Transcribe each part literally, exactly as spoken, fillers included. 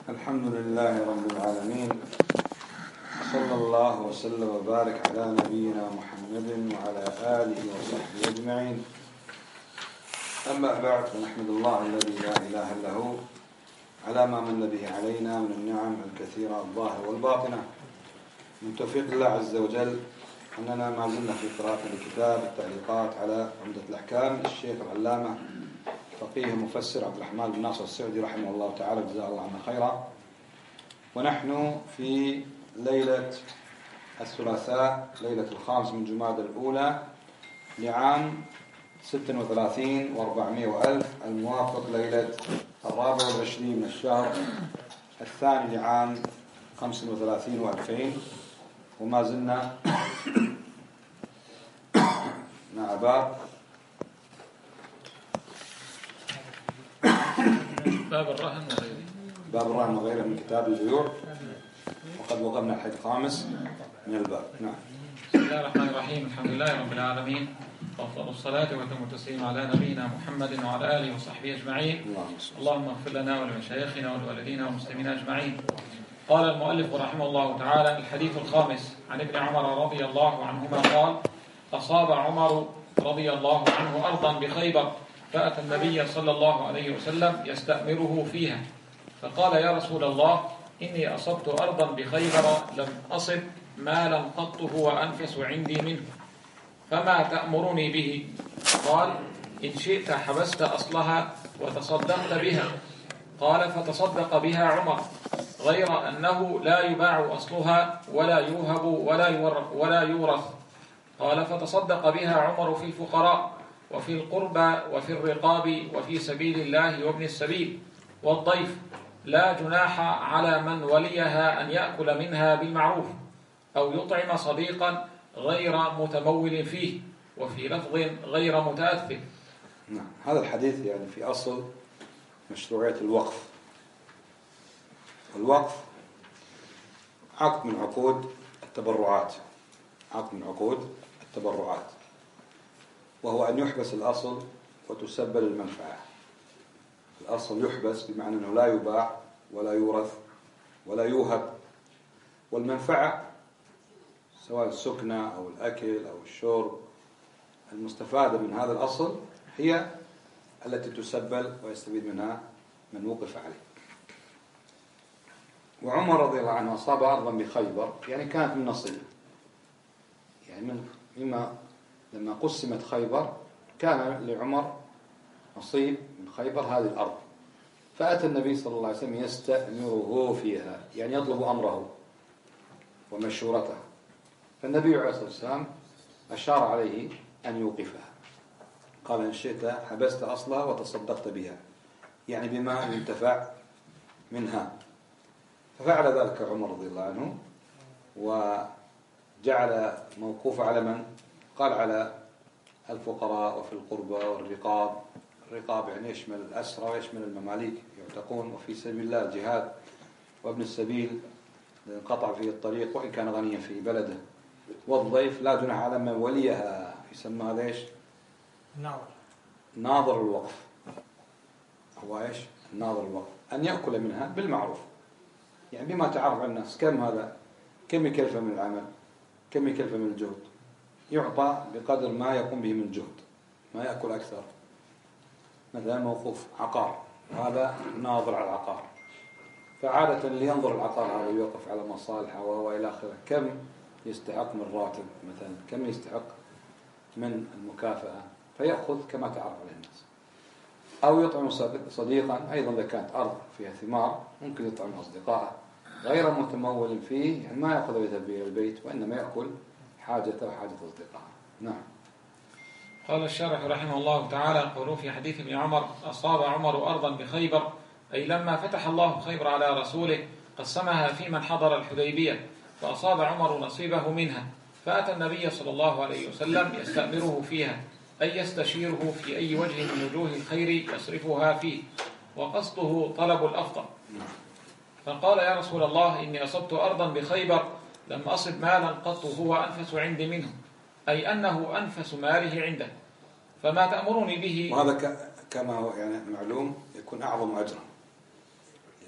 الحمد لله رب العالمين، صلى الله وسلم وبارك على نبينا محمد وعلى آله وصحبه أجمعين. أما بعد، فنحمد الله الذي لا إله إلا هو على ما من به علينا من النعم الكثيرة الظاهرة والباطنة. من توفيق الله عز وجل أننا ما زلنا في قراءة الكتاب التعليقات على عمدة الأحكام الشيخ العلامة فقيه المفسر عبد الرحمن بن ناصر السعدي رحمه الله تعالى، جزاه الله عنا خيرا. ونحن في ليلة الثلاثاء، ليلة الخامس من جمادى الأولى لعام ستة وثلاثين وأربعمائة وألف، الموافق ليلة الرابع والعشرين من الشهر الثاني لعام خمسة وثلاثين وألفين. وما زلنا مع باب باب الرهن وغيره باب الرهن وغيره من كتاب البيوع، وقد وقفنا الحديث الخامس من الباب. نعم. بسم الله الرحمن الرحيم. الحمد لله رب العالمين، وأفضل الصلاة وأتم التسليم على نبينا محمد وعلى آله وصحبه أجمعين. اللهم اغفر لنا ولمشايخنا ولوالدينا والمسلمين أجمعين. قال المؤلف رحمه الله تعالى: الحديث الخامس عن ابن عمر رضي الله عنهما قال: أصاب عمر رضي الله عنه أرضا بخيبر، فأتى النبي صلى الله عليه وسلم يستأمره فيها، فقال: يا رسول الله، إني أصبت أرضا بخيبر لم أصب مالا قط هو أنفس عندي منه، فما تأمرني به؟ قال: إن شئت حبست أصلها وتصدقت بها. قال: فتصدق بها عمر، غير أنه لا يباع أصلها ولا يوهب ولا يورث. قال: فتصدق بها عمر في الفقراء وفي القربى وفي الرقاب وفي سبيل الله وابن السبيل والضيف، لا جناح على من وليها أن يأكل منها بالمعروف أو يطعم صديقا غير متمول فيه، وفي لفظ غير متأثر. نعم. هذا الحديث يعني في أصل مشروعية الوقف. الوقف عقد من عقود التبرعات، عقد من عقود التبرعات، وهو أن يحبس الأصل وتسبل المنفعة. الأصل يحبس بمعنى أنه لا يباع ولا يورث ولا يوهب، والمنفعة سواء السكنة أو الأكل أو الشرب المستفادة من هذا الأصل هي التي تسبل ويستفيد منها من وقف عليه. وعمر رضي الله عنه أصاب أرضا بخيبر، يعني كانت من نصيب، يعني من مما لما قسمت خيبر كان لعمر نصيب من خيبر هذه الأرض. فأتى النبي صلى الله عليه وسلم يستأمره فيها، يعني يطلب أمره ومشورته. فالنبي عليه الصلاة والسلام أشار عليه أن يوقفها، قال: إن شئت حبست أصلها وتصدقت بها، يعني بما ينتفع منها. ففعل ذلك عمر رضي الله عنه، وجعل موقوف على من؟ قال: على الفقراء وفي القربى والرقاب. الرقاب يعني يشمل الأسرى ويشمل المماليك يعتقون، وفي سبيل الله الجهاد، وابن السبيل انقطع فيه الطريق وإن كان غنيا في بلده، والضيف لا جناح على من وليها، يسمى هذا ايش؟ ناظر ناظر الوقف. هو ايش؟ ناظر الوقف، أن يأكل منها بالمعروف، يعني بما تعرف على الناس. كم هذا؟ كم يكلفه من العمل؟ كم يكلفه من الجهد؟ يعطى بقدر ما يقوم به من جهد، ما يأكل أكثر. مثلا موقوف عقار، هذا ناظر على العقار، فعادة اللي ينظر العقار هذا يوقف على مصالحه وإلى آخره. كم يستحق من راتب مثلا، كم يستحق من المكافأة، فيأخذ كما تعرف عليه الناس. أو يطعم صديقا، أيضا إذا كانت أرض فيها ثمار ممكن يطعم أصدقائه غير متمول فيه، يعني ما يأخذ به البيت، وإنما يأكل حاجته وحاجة أصدقائه. نعم. قال الشارح رحمه الله تعالى: قوله في حديث ابن عمر: أصاب عمر أرضا بخيبر، أي لما فتح الله خيبر على رسوله قسمها في من حضر الحديبية، فأصاب عمر نصيبه منها، فأتى النبي صلى الله عليه وسلم يستأمره فيها، أي يستشيره في أي وجه من وجوه الخير يصرفها فيه، وقصده طلب الأفضل. فقال: يا رسول الله، إني أصبت أرضا بخيبر لم أصب مالا قط هو أنفس عندي منه، أي أنه أنفس ماله عنده، فما تأمرني به؟ وهذا كما هو يعني معلوم يكون أعظم أجرا، لأن الله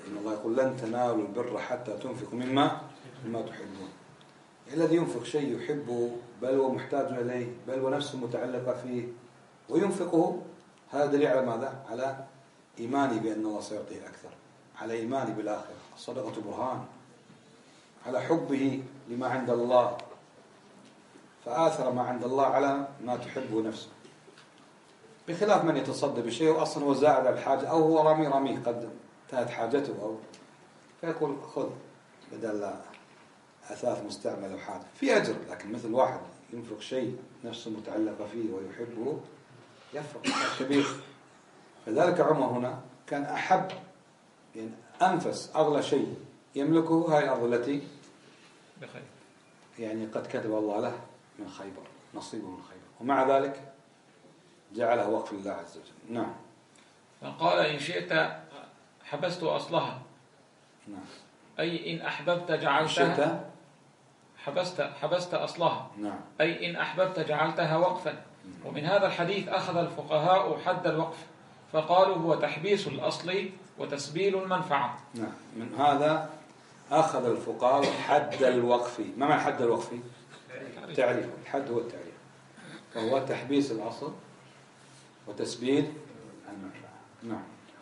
يقول لن تنالوا البر حتى تنفقوا مما مما تحبون. الذي ينفق شيء يحبه بل هو محتاج إليه بل ونفسه متعلقة فيه وينفقه، هذا دليل على ماذا؟ على إيماني بأن الله سيعطيه أكثر، على إيماني بالآخرة. الصدقة برهان على حبه لما عند الله، فآثر ما عند الله على ما تحبه نفسه، بخلاف من يتصدى بشيء وأصلا هو زائد على الحاجة أو هو رامي رامي قد انتهت حاجته، أو فيقول خذ بدل أثاث مستعمل أو حاجة في أجر. لكن مثل واحد ينفق شيء نفسه متعلقة فيه ويحبه يفرق كبير. فذلك عمر هنا كان أحب يعني أنفس أغلى شيء يملكه هاي الأرض التي بخير يعني قد كتب الله له من خيبر نصيبه من خيبر، ومع ذلك جعله وقف لله عز وجل. نعم. فقال إن شئت حبست أصلها. نعم. أي إن أحببت جعلتها حبست حبست أصلها. نعم. أي إن أحببت جعلتها وقفا. ومن هذا الحديث أخذ الفقهاء حد الوقف فقالوا هو تحبيس الأصل وتسبيل المنفعة. نعم. من هذا أخذ الفقهاء حد الوقف. ما معنى حد الوقف؟ تعريف. الحد هو التعريف، وهو تحبيس الأصل وتسبيل المنفعة. نعم.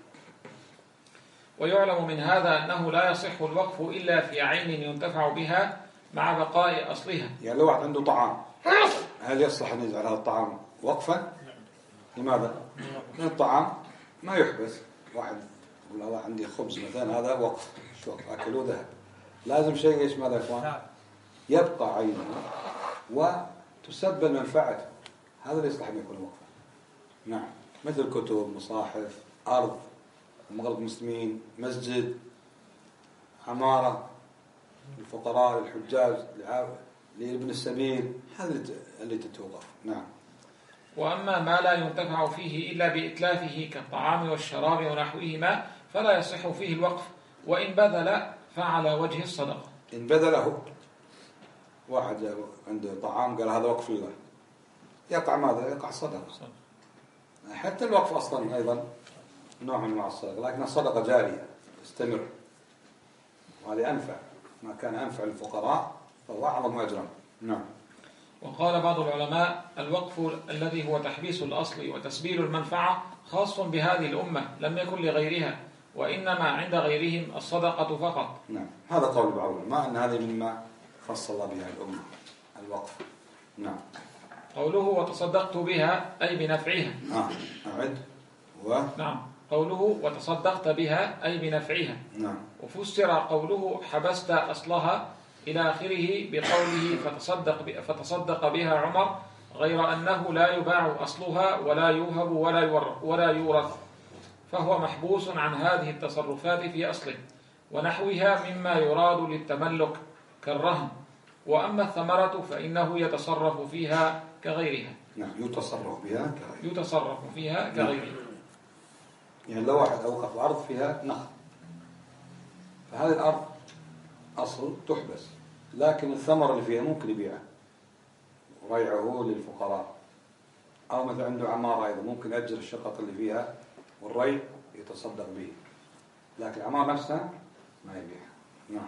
ويعلم من هذا أنه لا يصح الوقف إلا في عين ينتفع بها مع بقاء أصلها. يعني لو واحد عنده طعام هل يصلح أن يجعل هذا الطعام وقفا؟ لماذا؟ لأن الطعام ما يحبس. واحد يقول الله عندي خبز مثلا هذا وقف، شو أكلوه ذهب، لازم شيء إيش ماذا يا إخوان؟ يبقى عينه وتسبل منفعته، هذا اللي يصلح أن يكون وقفا. نعم. مثل كتب، مصاحف، أرض، مغلق مسلمين، مسجد، عمارة للفقراء للحجاج لابن السبيل، هذا اللي تتوقف. نعم. وأما ما لا ينتفع فيه إلا بإتلافه كالطعام والشراب ونحوهما فلا يصح فيه الوقف، وإن بذل فعلى وجه الصدقة. إن بذله واحد عنده طعام قال هذا وقف لله، يقع ماذا؟ يقع صدقة. حتى الوقف أصلا أيضا نوع من أنواع الصدقة، لكن الصدقة جارية تستمر، وهذه أنفع، ما كان أنفع للفقراء فهو أعظم أجرا. نعم. وقال بعض العلماء الوقف الذي هو تحبيس الأصل وتسبيل المنفعة خاص بهذه الأمة لم يكن لغيرها، وإنما عند غيرهم الصدقة فقط. نعم. هذا قول بعض العلماء أن هذه مما خص الله بها الأمة الوقف. نعم. قوله وتصدقت بها أي بنفعها. آه. أعد. و... نعم. قوله وتصدقت بها أي بنفعها. نعم. وفسر قوله حبست أصلها إلى آخره بقوله فتصدق, فتصدق بها عمر، غير أنه لا يباع أصلها ولا يوهب ولا, ولا يورث، فهو محبوس عن هذه التصرفات في أصله ونحوها مما يراد للتملك كالرهن. وأما الثمرة فإنه يتصرف فيها كغيرها. نعم. يتصرف بها كغيرها. يتصرف فيها كغيرها. نعم. يعني لو واحد أوقف أرض فيها نخل، فهذه الأرض أصل تحبس، لكن الثمر اللي فيها ممكن يبيعه وريعه للفقراء، أو مثل عنده عمارة أيضا ممكن يأجر الشقة اللي فيها والريع يتصدق به، لكن العمارة نفسها ما يبيعها. نعم.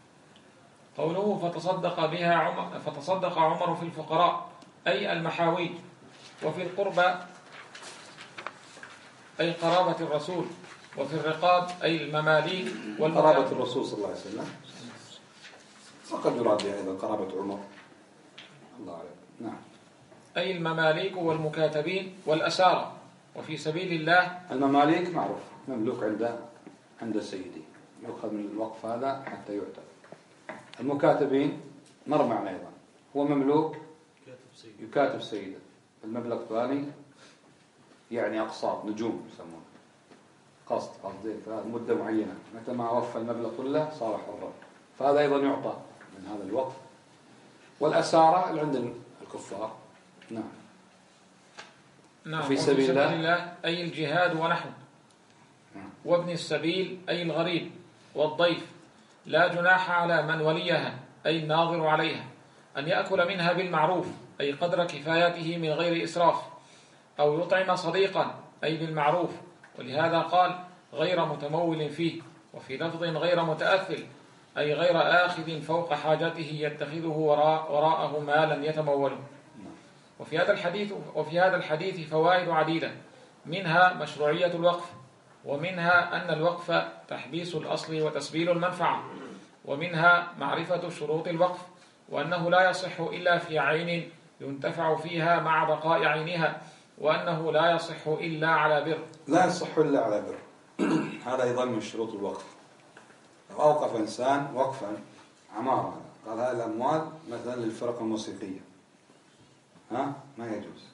قوله فتصدق بها عمر فتصدق عمر في الفقراء أي المحاويج، وفي القربى أي قرابة الرسول، وفي الرقاب أي المماليك والمكاتب. قرابة الرسول صلى الله عليه وسلم، وقد يراد بها أيضا قرابة عمر، الله أعلم. نعم. أي المماليك والمكاتبين والأسارة، وفي سبيل الله. المماليك معروف مملوك عند عند سيدي، يؤخذ من الوقف هذا حتى يعتق. المكاتبين مر معنا أيضا، هو مملوك يكاتب سيده، المبلغ الثاني يعني أقساط نجوم يسمونه قسط قصدين، فمدة معينة متى ما وفى المبلغ كله صار حرا، فهذا أيضا يعطى من هذا الوقف. والأسارة اللي عند الكفار. نعم. نعم. في سبيل الله. الله أي الجهاد ونحو. نعم. وابن السبيل أي الغريب والضيف. لا جناح على من وليها أي الناظر عليها أن يأكل منها بالمعروف أي قدر كفايته من غير إسراف، أو يطعم صديقا أي بالمعروف، ولهذا قال غير متمول فيه، وفي لفظ غير متأثل أي غير آخذ فوق حاجته يتخذه وراء وراءه مالا يتموله. وفي هذا الحديث وفي هذا الحديث فوائد عديدة، منها مشروعية الوقف، ومنها أن الوقف تحبيس الأصل وتسبيل المنفعة، ومنها معرفة شروط الوقف، وأنه لا يصح إلا في عين ينتفع فيها مع بقاء عينها، وأنه لا يصح إلا على بر. لا يصح إلا على بر. هذا أيضا من شروط الوقف. لو أوقف إنسان وقفا عمارة قال هذه الأموال مثلا للفرق الموسيقية، ها ما يجوز،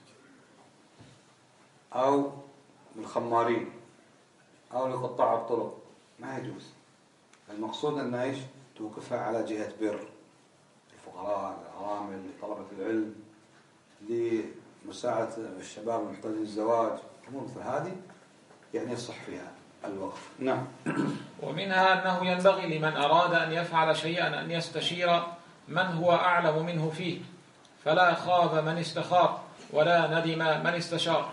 أو للخمارين أو لقطاع الطرق ما يجوز. المقصود أن إيش توقفها على جهة بر، الفقراء، الأرامل، لطلبة العلم، لمساعدة الشباب المحتاجين للزواج، أمور مثل هذه يعني يصح فيها الوقف. نعم. ومنها أنه ينبغي لمن أراد أن يفعل شيئا أن يستشير من هو أعلم منه فيه، فلا خاب من استخار ولا ندم من استشار.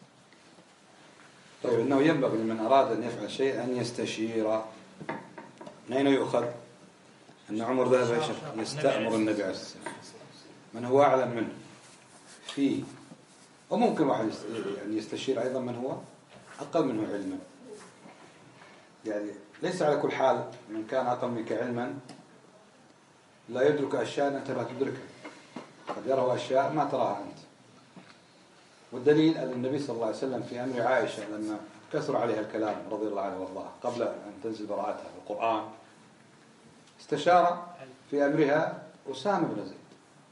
طيب، أنه ينبغي لمن أراد أن يفعل شيئا أن يستشير. من أين يؤخذ؟ أن عمر ذهب يستأمر النبي عليه الصلاة والسلام من هو أعلم منه فيه، وممكن واحد يعني يستشير أيضا من هو أقل منه علما. يعني ليس على كل حال من كان أقل منك علما لا يدرك أشياء أنت لا تدركها، قد يرى أشياء ما تراها أنت. والدليل أن النبي صلى الله عليه وسلم في أمر عائشة لما كثر عليها الكلام رضي الله عنه وارضاها قبل أن تنزل براءتها القرآن، استشار في أمرها أسامة بن زيد،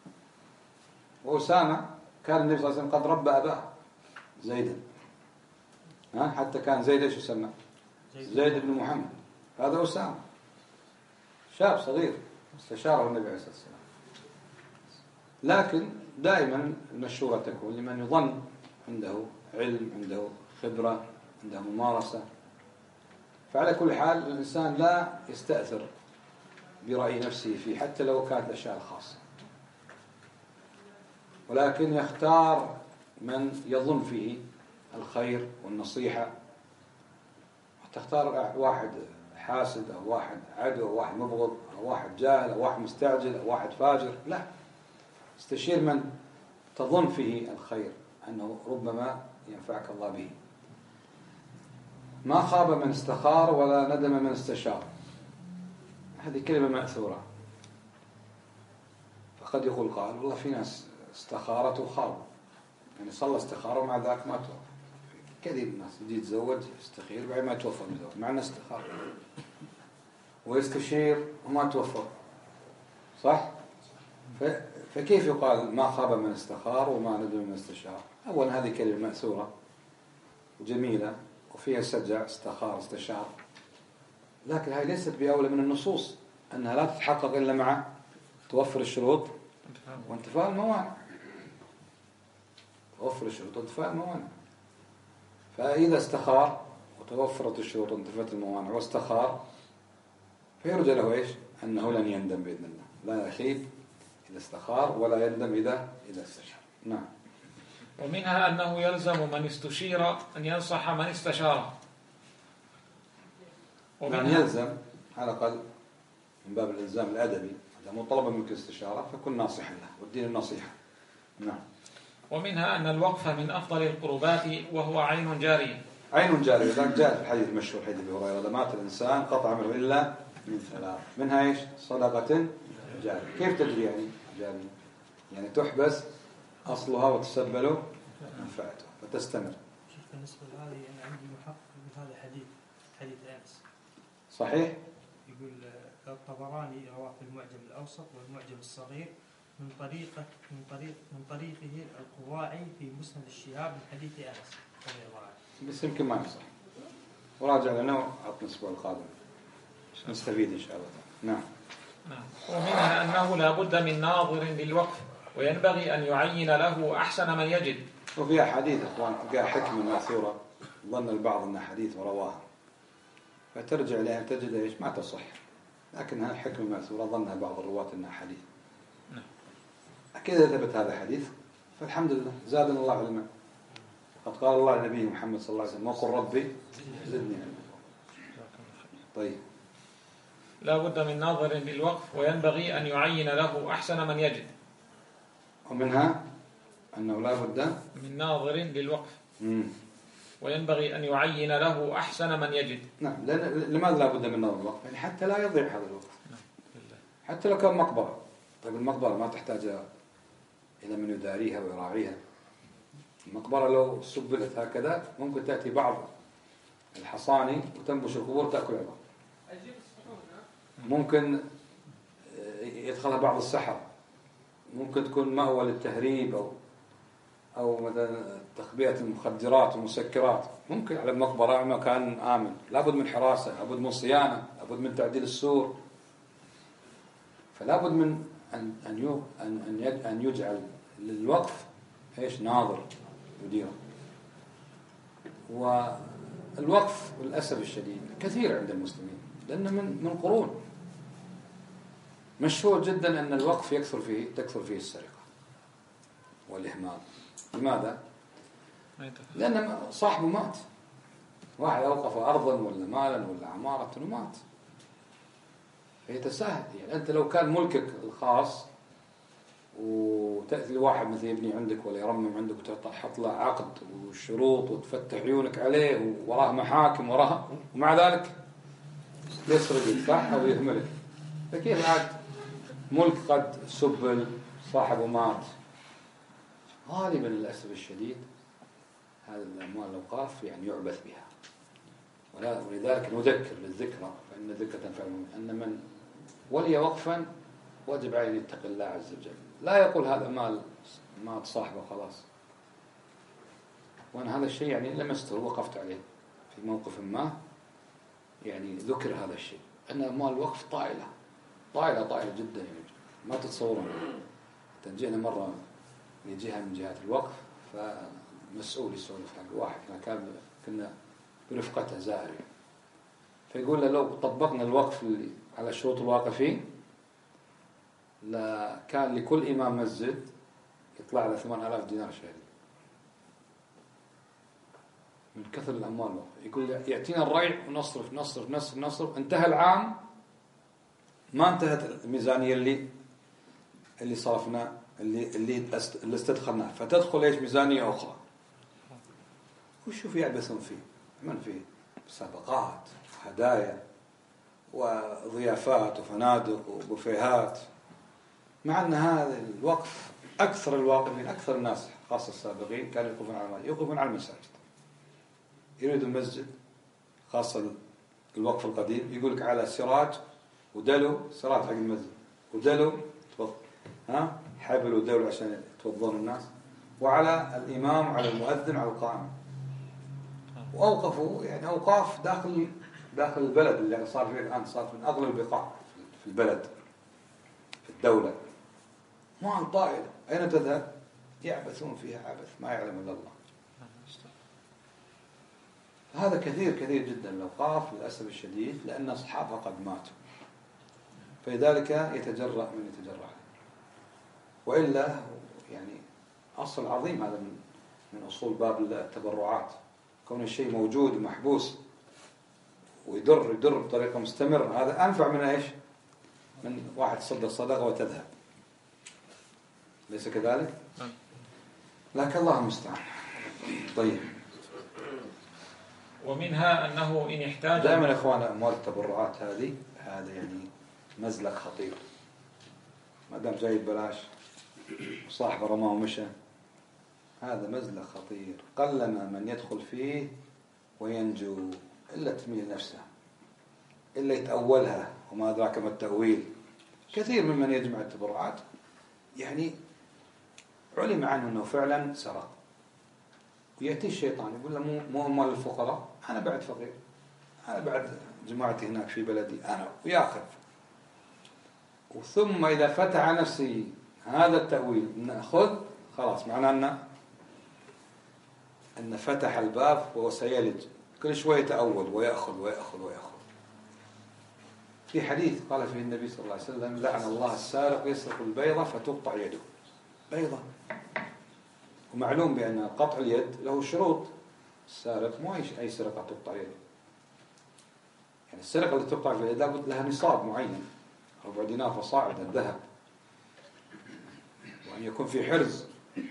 وأسامة كان النبي صلى الله عليه وسلم قد ربى أباه زيدا، ها حتى كان زيد ايش يسمى؟ زيد بن محمد. هذا أسامة شاب صغير استشاره النبي عليه الصلاة والسلام. لكن دائما المشورة تكون لمن يظن عنده علم، عنده خبرة، عنده ممارسة. فعلى كل حال الإنسان لا يستأثر برأي نفسه فيه حتى لو كانت الأشياء الخاصة، ولكن يختار من يظن فيه الخير والنصيحة. تختار واحد حاسد أو واحد عدو أو واحد مبغض أو واحد جاهل أو واحد مستعجل أو واحد فاجر، لا، استشير من تظن فيه الخير أنه ربما ينفعك الله به. ما خاب من استخار ولا ندم من استشار. هذه كلمة مأثورة. فقد يقول قال والله في ناس استخارت وخاب، يعني صلى استخارة ومع ذاك ما توفى. كثير من الناس يجي يتزوج يستخير بعد ما يتوفى مزوج مع أنه استخار، ويستشير وما توفى، صح؟ فكيف يقال ما خاب من استخار وما ندم من استشار؟ أولا هذه كلمة مأثورة وجميلة وفيها سجع، استخار استشار، لكن هذه ليست بأولى من النصوص أنها لا تتحقق إلا مع توفر الشروط وانتفاء الموانع. توفر الشروط وانتفاء الموانع. فإذا استخار وتوفرت الشروط وانتفت الموانع واستخار فيرجى له إيش؟ أنه لن يندم بإذن الله، لا يخيب إذا استخار ولا يندم إذا إذا استشار. نعم. ومنها أنه يلزم من استشير أن ينصح من استشار. يعني يلزم على الأقل من باب الإلزام الأدبي، إذا مو طلب منك الاستشارة فكن ناصحا له، والدين النصيحة. نعم. ومنها أن الوقف من أفضل القربات وهو عين جارية. عين جارية، ذلك جاء في الحديث المشهور حديث أبي هريرة: إذا مات الإنسان قطع عمله إلا من ثلاث، منها إيش؟ صدقة جارية. كيف تجري يعني جارية؟ يعني تحبس أصلها وتسبل منفعته فتستمر. شيخ بالنسبة لهذه أنا عندي محقق بهذا الحديث، حديث أنس. صحيح؟ يقول الطبراني رواه في المعجم الأوسط والمعجم الصغير من طريقة من طريق من طريقه القواعي في مسند الشهاب من حديث أنس رضي الله عنه. بس يمكن ما يصح. وراجع لنا وعطنا الأسبوع القادم نستفيد إن شاء الله. نعم. نعم. ومنها أنه لا بد من ناظر للوقف، وينبغي أن يعين له أحسن من يجد. وفيها حديث أخوان تلقى حكمة مأثورة ظن البعض أنها حديث ورواها، فترجع لها تجد إيش ما تصح، لكنها الحكمة مأثورة ظنها بعض الرواة أنها حديث. نعم. أكيد ثبت هذا الحديث فالحمد لله زادنا الله علما. قد قال الله لنبيه محمد صلى الله عليه وسلم: وقل ربي زدني علما. طيب. لا بد من ناظر للوقف، وينبغي أن يعين له أحسن من يجد. ومنها أنه لا بد من ناظر للوقف. مم. وينبغي أن يعين له أحسن من يجد. نعم. لأن لماذا لا بد من ناظر الوقف؟ يعني حتى لا يضيع هذا الوقف. حتى لو كان مقبرة. طيب المقبرة ما تحتاج إلى من يداريها ويراعيها. المقبرة لو سبلت هكذا ممكن تأتي بعض الحصاني وتنبش القبور تأكل عظام. ممكن يدخلها بعض السحر، ممكن تكون مأوى للتهريب أو أو مثلا تخبئة المخدرات والمسكرات. ممكن على المقبرة مكان آمن، لابد من حراسة، لابد من صيانة، لابد من تعديل السور. فلابد من أن أن أن أن يجعل للوقف إيش ناظر يديره. والوقف للأسف الشديد كثير عند المسلمين، لأنه من من قرون مشهور جدا أن الوقف يكثر فيه تكثر فيه السرقة والإهمال. لماذا؟ لأن صاحبه مات، واحد أوقف أرضا ولا مالا ولا عمارة ومات، فيتساهل. يعني أنت لو كان ملكك الخاص وتأتي لواحد مثل يبني عندك ولا يرمم عندك وتحط له عقد وشروط وتفتح عيونك عليه وراه محاكم وراها، ومع ذلك يسرقك صح أو يهملك، فكيف عاد ملك قد سبل صاحبه مات؟ غالبا للأسف الشديد هذه الأموال الأوقاف يعني يعبث بها. ولذلك نذكر للذكرى، فإن الذكرى تنفع المؤمن، أن من ولي وقفا واجب عليه يتق الله عز وجل. لا يقول هذا مال مات صاحبه خلاص. وأنا هذا الشيء يعني لمسته ووقفت عليه في موقف ما، يعني ذكر هذا الشيء أن أموال الوقف طائلة طائلة طائلة جدا، يعني ما تتصورون. تنجينا مرة لجهة من جهات الوقف، فمسؤول يسولف حق واحد كان كنا برفقته زائر، فيقول له لو طبقنا الوقف على شروط الواقفين لا كان لكل إمام مسجد يطلع له ثمانية آلاف دينار شهري من كثر الأموال. يقول يأتينا الريع ونصرف نصرف نصرف نصرف، انتهى العام ما انتهت الميزانية اللي اللي صرفنا اللي اللي اللي استدخلناه، فتدخل ايش ميزانية أخرى. وشوف يعبثون فيه من فيه مسابقات وهدايا وضيافات وفنادق وبوفيهات، مع أن هذا الوقف أكثر الواقفين أكثر الناس خاصة السابقين كانوا يوقفون على يوقفون على المساجد. يريد المسجد خاصة الوقف القديم يقول لك على سراج ودلو، سراج حق المسجد ودلو ها حبل ودلو عشان يتوضون الناس، وعلى الإمام على المؤذن على القائم. وأوقفوا يعني أوقاف داخل داخل البلد اللي صار فيه الآن، صار من أغلى البقاع في البلد في الدولة. ما طائلة أين تذهب؟ يعبثون فيها عبث ما يعلم إلا الله. هذا كثير كثير جدا الأوقاف للأسف الشديد، لأن أصحابها قد ماتوا، فلذلك يتجرأ من يتجرأ. وإلا يعني أصل عظيم هذا من من أصول باب التبرعات، كون الشيء موجود ومحبوس ويدر يدر بطريقة مستمرة، هذا أنفع من إيش؟ من واحد صدق صدقة وتذهب، ليس كذلك؟ لكن الله المستعان. طيب. ومنها أنه إن احتاج دائما يا إخوان أموال التبرعات هذه هذا يعني مزلق خطير. ما دام جاي ببلاش وصاحب رماه ومشى، هذا مزلق خطير. قلما من يدخل فيه وينجو إلا تميل نفسه، إلا يتأولها، وما أدراك ما التأويل. كثير ممن يجمع التبرعات يعني علم عنه أنه فعلا سرق، ويأتي الشيطان يقول له مو مو أموال الفقراء، أنا بعد فقير، أنا بعد جماعتي هناك في بلدي أنا، ويأخذ. وثم إذا فتح نفسه هذا التأويل نأخذ، خلاص معناه أن أن فتح الباب وهو سيلج، كل شوية يتأول ويأخذ ويأخذ ويأخذ. في حديث قال فيه النبي صلى الله عليه وسلم: لعن الله السارق يسرق البيضة فتقطع يده. بيضة، ومعلوم بأن قطع اليد له شروط. السارق مو أي سرقة تقطع يده، يعني السرقة اللي تقطع في اليد لابد لها نصاب معين، ربع دينار فصاعد من الذهب، وأن يكون في حرز.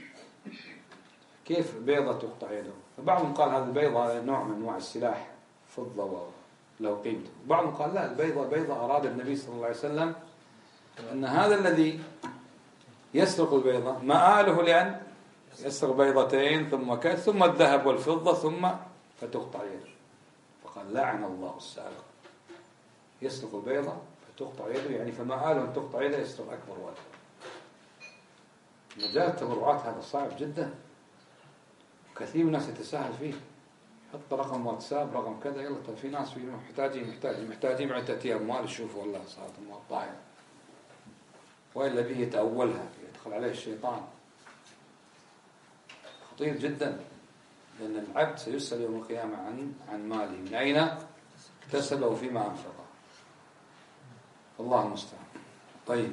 كيف بيضة تقطع يده؟ فبعضهم قال هذا البيضة نوع من أنواع السلاح، فضة له قيمته. وبعضهم قال لا، البيضة بيضة أراد النبي صلى الله عليه وسلم أن هذا الذي يسرق البيضة مآله لأن يسرق بيضتين ثم كذا ثم الذهب والفضة ثم فتقطع يده. فقال لعن الله السارق، يسرق البيضة فتقطع يده، يعني فمآله أن تقطع يده يسرق أكبر وأكبر. مجال التبرعات هذا صعب جدا، كثير من الناس يتساهل فيه، حط رقم واتساب رقم كذا، يلا طيب في ناس في محتاجين محتاجين محتاجين بعد تأتي أموال، يشوفوا والله صارت أموال ضايعة، وإلا به يتأولها، يدخل عليه الشيطان. خطير جدا، لأن العبد سيسأل يوم القيامة عن عن ماله، من أين اكتسبه وفيما أنفقه. الله المستعان. طيب،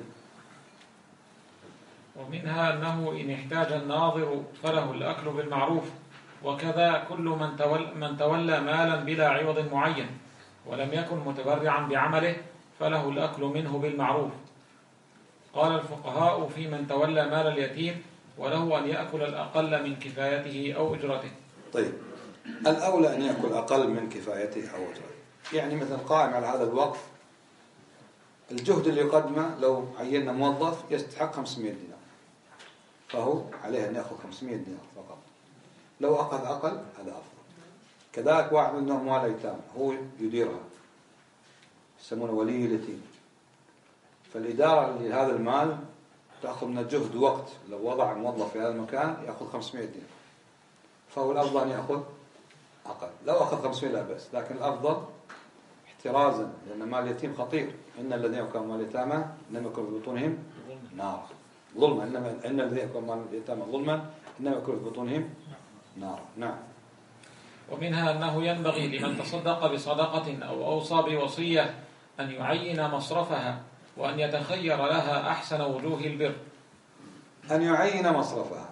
ومنها أنه إن احتاج الناظر فله الأكل بالمعروف، وكذا كل من تولى, من تولى مالا بلا عوض معين ولم يكن متبرعا بعمله فله الأكل منه بالمعروف. قال الفقهاء في من تولى مال اليتيم وله أن يأكل الأقل من كفايته أو أجرته. طيب، الأولى أن يأكل أقل من كفايته أو أجرته. يعني مثلا قائم على هذا الوقف، الجهد اللي يقدمه لو عيننا موظف يستحق خمسمائة دينار، فهو عليه أن يأخذ خمسمائة دينار فقط. لو أخذ أقل هذا أفضل. كذلك واحد من أموال الأيتام هو يديرها، يسمونه ولي اليتيم، فالإدارة لهذا المال تأخذ من الجهد وقت. لو وضع موظف في هذا المكان يأخذ خمسمائة دينار، فهو الأفضل أن يأخذ أقل. لو أخذ خمسمائة لا بأس، لكن الأفضل احترازا، لأن مال اليتيم خطير. إن الذين يأكلون مال اليتامى إنما يأكلون في بطونهم نارا ظلما، إنما إن الذين يأكلون مال اليتامى ظلما إنما يأكلون في بطونهم نارا. نعم. ومنها أنه ينبغي لمن تصدق بصدقة أو أوصى بوصية أن يعين مصرفها، وأن يتخير لها أحسن وجوه البر. أن يعين مصرفها،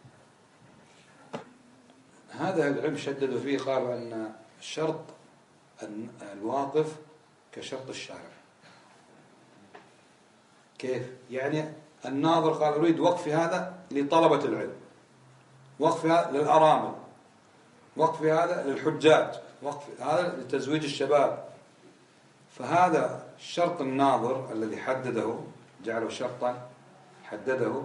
هذا العلم شددوا فيه، قالوا أن الشرط الواقف كشرط الشارع. كيف؟ يعني الناظر قال أريد وقف هذا لطلبة العلم، وقف هذا للأرامل، وقف هذا للحجاج، وقف هذا لتزويج الشباب. فهذا شرط الناظر الذي حدده، جعله شرطا حدده،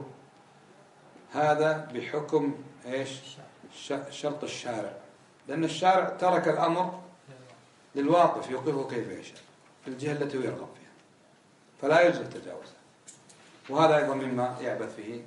هذا بحكم إيش؟ شرط الشارع، لأن الشارع ترك الأمر للواقف يوقفه كيف يشاء في الجهة التي يرغب فيها، فلا يجوز تجاوزها. وهذا أيضا مما يعبث فيه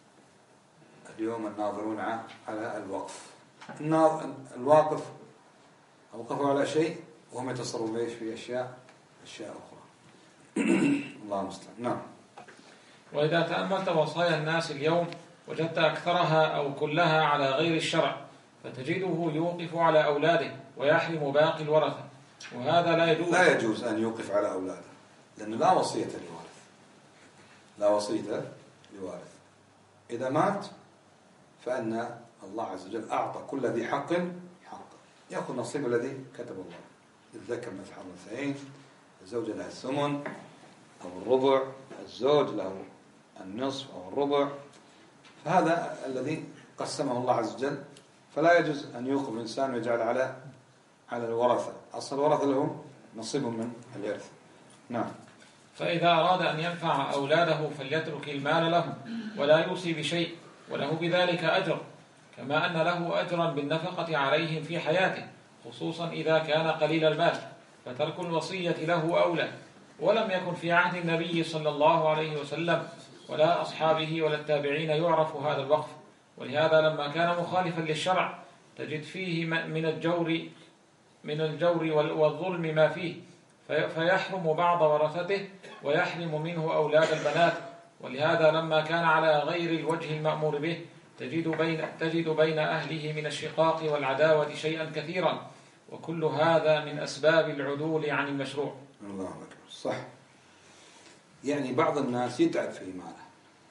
اليوم الناظرون على الوقف. الواقف أوقفوا على شيء وهم يتصرفون ليش في أشياء أشياء أخرى. الله المستعان. نعم. وإذا تأملت وصايا الناس اليوم وجدت أكثرها أو كلها على غير الشرع، فتجده يوقف على أولاده ويحرم باقي الورثة، وهذا لا يجوز. لا يجوز أن يوقف على أولاده، لأن لا وصية لوارث، لا وصية لوارث. إذا مات فإن الله عز وجل أعطى كل ذي حق حق، يأخذ نصيب الذي كتب الله. الذكر مثل حظ الأنثيين، الزوجة لها الثمن أو الربع، الزوج له النصف أو الربع، فهذا الذي قسمه الله عز وجل. فلا يجوز أن يوقف الإنسان ويجعل على على الورثة، أصل الورثة لهم نصيب من الإرث. نعم. فإذا أراد أن ينفع أولاده فليترك المال لهم ولا يوصي بشيء، وله بذلك أجر، كما أن له أجرا بالنفقة عليهم في حياته، خصوصا إذا كان قليل المال، فترك الوصية له أولى. ولم يكن في عهد النبي صلى الله عليه وسلم ولا أصحابه ولا التابعين يعرف هذا الوقف، ولهذا لما كان مخالفا للشرع تجد فيه من الجور من الجور والظلم ما فيه، فيحرم بعض ورثته ويحرم منه أولاد البنات. ولهذا لما كان على غير الوجه المأمور به تجد بين, تجد بين أهله من الشقاق والعداوة شيئا كثيرا، وكل هذا من أسباب العدول عن المشروع. الله أكبر. صح. يعني بعض الناس يتعب في ماله،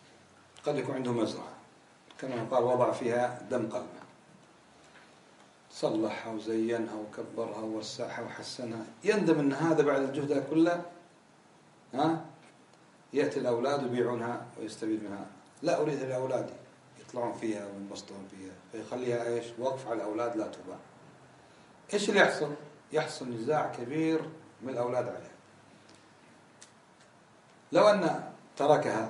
قد يكون عنده مزرعة كما قال وضع فيها دم قلبه، صلحها وزينها وكبرها ووسعها وحسنها، يندم أن هذا بعد الجهد كله ها يأتي الأولاد ويبيعونها ويستفيد منها. لا أريدها لأولادي يطلعون فيها وينبسطون فيها، فيخليها إيش وقف على الأولاد لا تباع. إيش اللي يحصل؟ يحصل نزاع كبير من الأولاد عليها. لو أن تركها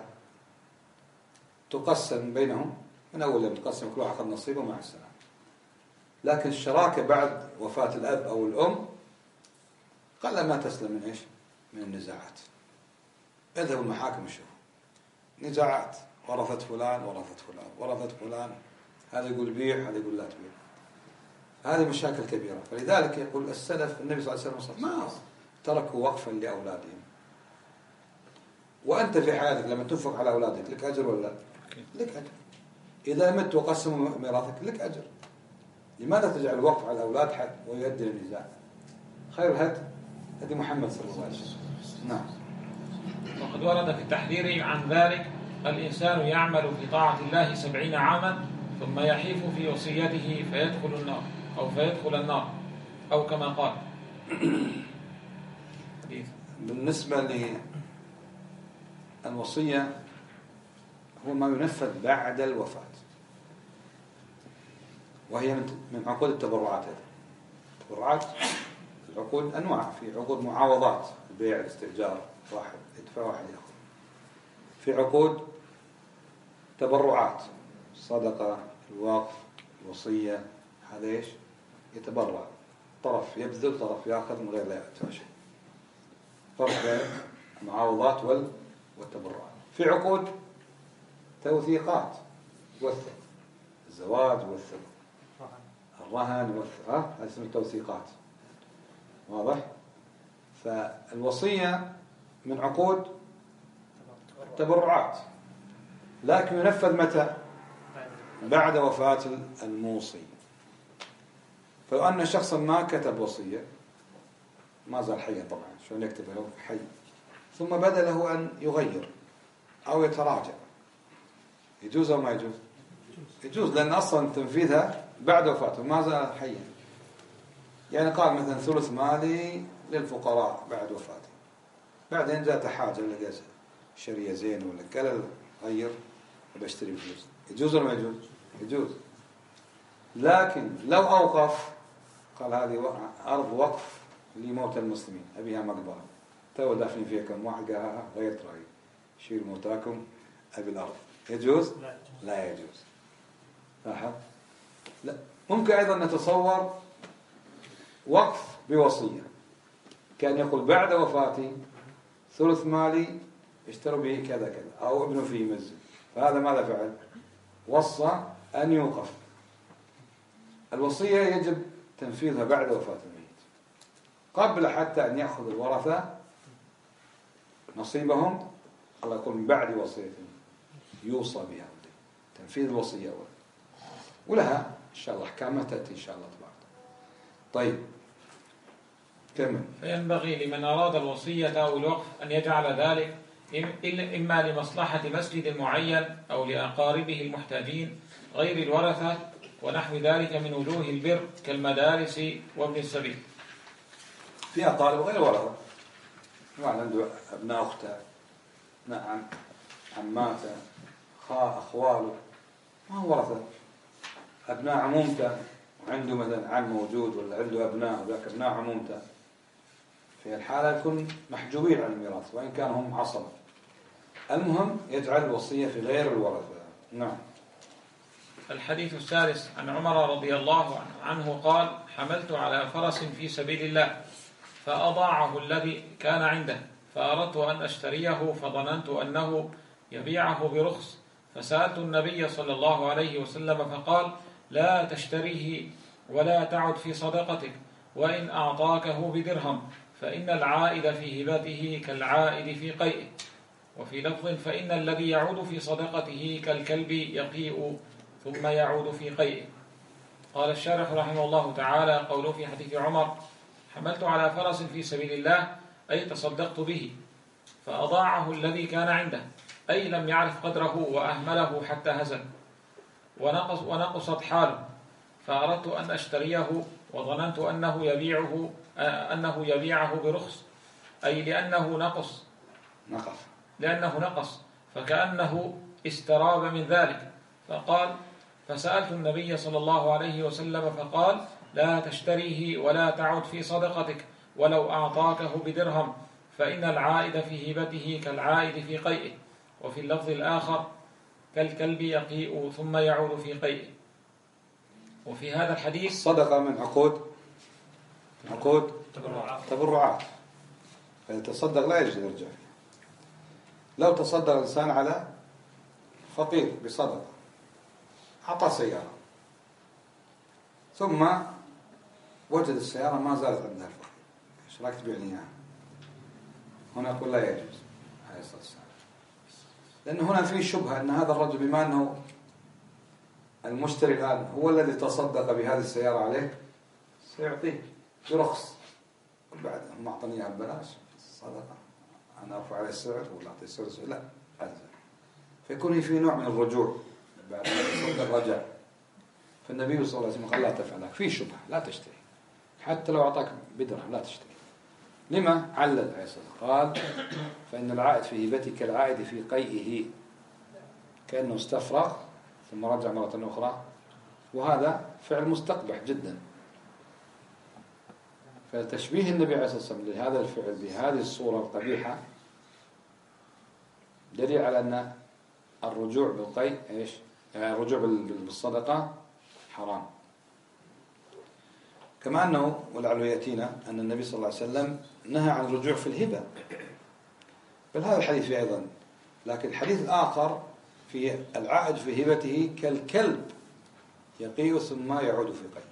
تقسم بينهم من أول يوم، تقسم كل واحد نصيبه مع السلامة. لكن الشراكة بعد وفاة الأب أو الأم قل ما تسلم من إيش؟ من النزاعات. اذهبوا المحاكم وشوفوا نزاعات، ورثت فلان ورثت فلان ورثت فلان، هذا يقول بيع هذا يقول لا تبيع. هذه مشاكل كبيرة. فلذلك يقول السلف النبي صلى الله عليه وسلم ما تركوا وقفا لأولادهم. وأنت في حياتك لما تنفق على أولادك لك أجر ولا لك أجر؟ إذا مت وقسموا ميراثك لك أجر. لماذا تجعل وقف على الأولاد حد ويؤدي للنزاع؟ خير الهدي هدي محمد صلى الله عليه وسلم. نعم. وقد ورد في التحذير عن ذلك: الإنسان يعمل في طاعة الله سبعين عاما ثم يحيف في وصيته فيدخل النار أو فيدخل النار أو كما قال. بالنسبة للوصية هو ما ينفذ بعد الوفاة، وهي من عقود التبرعات. هذه التبرعات العقود أنواع، في عقود معاوضات البيع الاستئجار، واحد يدفع واحد يأخذ. في عقود تبرعات صدقة الوقف الوصية، هذا إيش يتبرع، طرف يبذل طرف يأخذ من غير لا يدفع شيء. فرق بين المعاوضات والتبرعات. في عقود توثيقات توثق الزواج والثقة الرهن والثقة، هذه اسمها التوثيقات. واضح؟ فالوصية من عقود التبرعات، لكن ينفذ متى؟ بعد وفاة الموصي. فلو أن شخصا ما كتب وصية، ما زال حيا طبعا، شلون يكتب له حي، ثم بدأ له أن يغير أو يتراجع، يجوز أو ما يجوز؟ يجوز، لأن أصلا تنفيذها بعد وفاته ما زال حيا. يعني قال مثلا ثلث مالي للفقراء بعد وفاتي، بعدين جاءت حاجة لقى شرية زين ولا قال غير بشتري بفلوس، يجوز ولا ما يجوز؟ يجوز. لكن لو أوقف قال هذه أرض وقف لموتى المسلمين أبيها مقبرة، تو دافنين فيها كم واحد، قالها غيرت رأيي شيل موتاكم أبي الأرض، يجوز؟ لا يجوز. لاحظ؟ لا. ممكن أيضا نتصور وقف بوصية، كان يقول بعد وفاتي ثلث مالي اشتروا به كذا كذا أو ابنه فيه مسجد، فهذا ماذا فعل؟ وصى أن يوقف. الوصية يجب تنفيذها بعد وفاة الميت، قبل حتى أن يأخذ الورثة نصيبهم. الله يقول من بعد وصية يوصى بها، تنفيذ الوصية أولا، ولها إن شاء الله أحكامها تأتي إن شاء الله تبارك. طيب كمل. فينبغي لمن أراد الوصية أو الوقف أن يجعل ذلك إما لمصلحة مسجد معين أو لأقاربه المحتاجين غير الورثة ونحو ذلك من وجوه البر كالمدارس وابن السبيل. في أقارب غير ورثة، يعني عنده أبناء أخته، نعم عماته، خاء أخواله، ما هو ورثة. أبناء عمومته، وعنده مثلا عم موجود ولا عنده أبناء وذاك أبناء عمومته، في الحالة يكون محجوبين عن الميراث وإن كانوا هم عصبة. المهم يجعل الوصية في غير الورثة. نعم. الحديث الثالث عن عمر رضي الله عنه قال: حملت على فرس في سبيل الله فأضاعه الذي كان عنده، فأردت أن أشتريه فظننت أنه يبيعه برخص، فسألت النبي صلى الله عليه وسلم فقال: لا تشتريه ولا تعد في صدقتك، وإن أعطاكه بدرهم فإن العائد في هبته كالعائد في قيئه. وفي لفظ: فإن الذي يعود في صدقته كالكلب يقيء ثم يعود في قيئه. قال الشارح رحمه الله تعالى: قوله في حديث عمر: حملت على فرس في سبيل الله، أي تصدقت به، فأضاعه الذي كان عنده، أي لم يعرف قدره وأهمله حتى هزل ونقص ونقصت حاله، فأردت أن أشتريه وظننت أنه يبيعه أنه يبيعه برخص، أي لأنه نقص نقص لأنه نقص فكأنه استراب من ذلك. فقال فسألت النبي صلى الله عليه وسلم فقال لا تشتريه ولا تعد في صدقتك ولو أعطاكه بدرهم، فإن العائد في هبته كالعائد في قيئه. وفي اللفظ الآخر كالكلب يقيء ثم يعود في قيئه. وفي هذا الحديث الصدقة من عقود عقود تبرعات، فيتصدق لا يجوز يرجع فيها. لو تصدق الإنسان على فقير بصدقة، أعطى سيارة ثم وجد السيارة ما زالت عندها الفقير، ايش رايك تبيعني اياها؟ هنا يقول لا يجوز عليه الصلاة والسلام، لأن هنا في شبهة أن هذا الرجل بما أنه المشتري الآن هو الذي تصدق بهذه السيارة عليه سيعطيه برخص، بعد هم أعطني إياها ببلاش صدقة، أنا أرفع عليه السعر ولا أعطي السعر؟ لا، فيكون في نوع من الرجوع بعد ما تصدق رجع. فالنبي صلى الله عليه وسلم قال لا تفعل، في شبهة لا تشتري حتى لو أعطاك بدرهم لا تشتري. لما؟ علل عليه الصلاة والسلام قال فإن العائد في هبتك كالعائد في قيئه، كأنه استفرغ ثم رجع مرة أخرى، وهذا فعل مستقبح جدا. فتشبيه النبي عليه الصلاة والسلام لهذا الفعل بهذه الصورة القبيحة دليل على أن الرجوع بالقيء إيش؟ يعني الرجوع بالصدقة حرام. كما أنه ولعله يأتينا أن النبي صلى الله عليه وسلم نهى عن الرجوع في الهبة، بل هذا الحديث فيه أيضا، لكن الحديث الآخر في العائد في هبته كالكلب يقيء ثم يعود في قيء.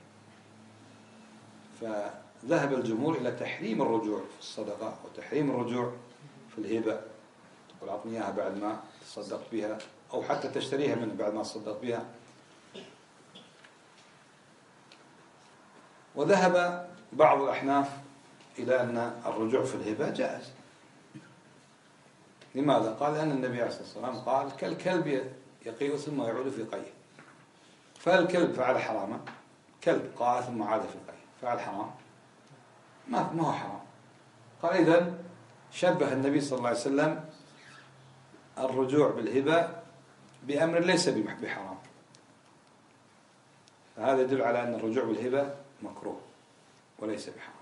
فذهب الجمهور إلى تحريم الرجوع في الصدقة وتحريم الرجوع في الهبة، تقول أعطني إياها بعد ما تصدقت بها، أو حتى تشتريها من بعد ما تصدقت بها. وذهب بعض الأحناف إلى أن الرجوع في الهبة جائز. لماذا؟ قال لأن النبي عليه الصلاة والسلام قال كالكلب يقيء ثم يعود في قيء، فالكلب فعل حراما، كلب قاء ثم عاد في قيء فعل حرام، ما ما هو حرام. قال إذن شبه النبي صلى الله عليه وسلم الرجوع بالهبة بأمر ليس بحرام، فهذا يدل على أن الرجوع بالهبة مكروه وليس بحرام.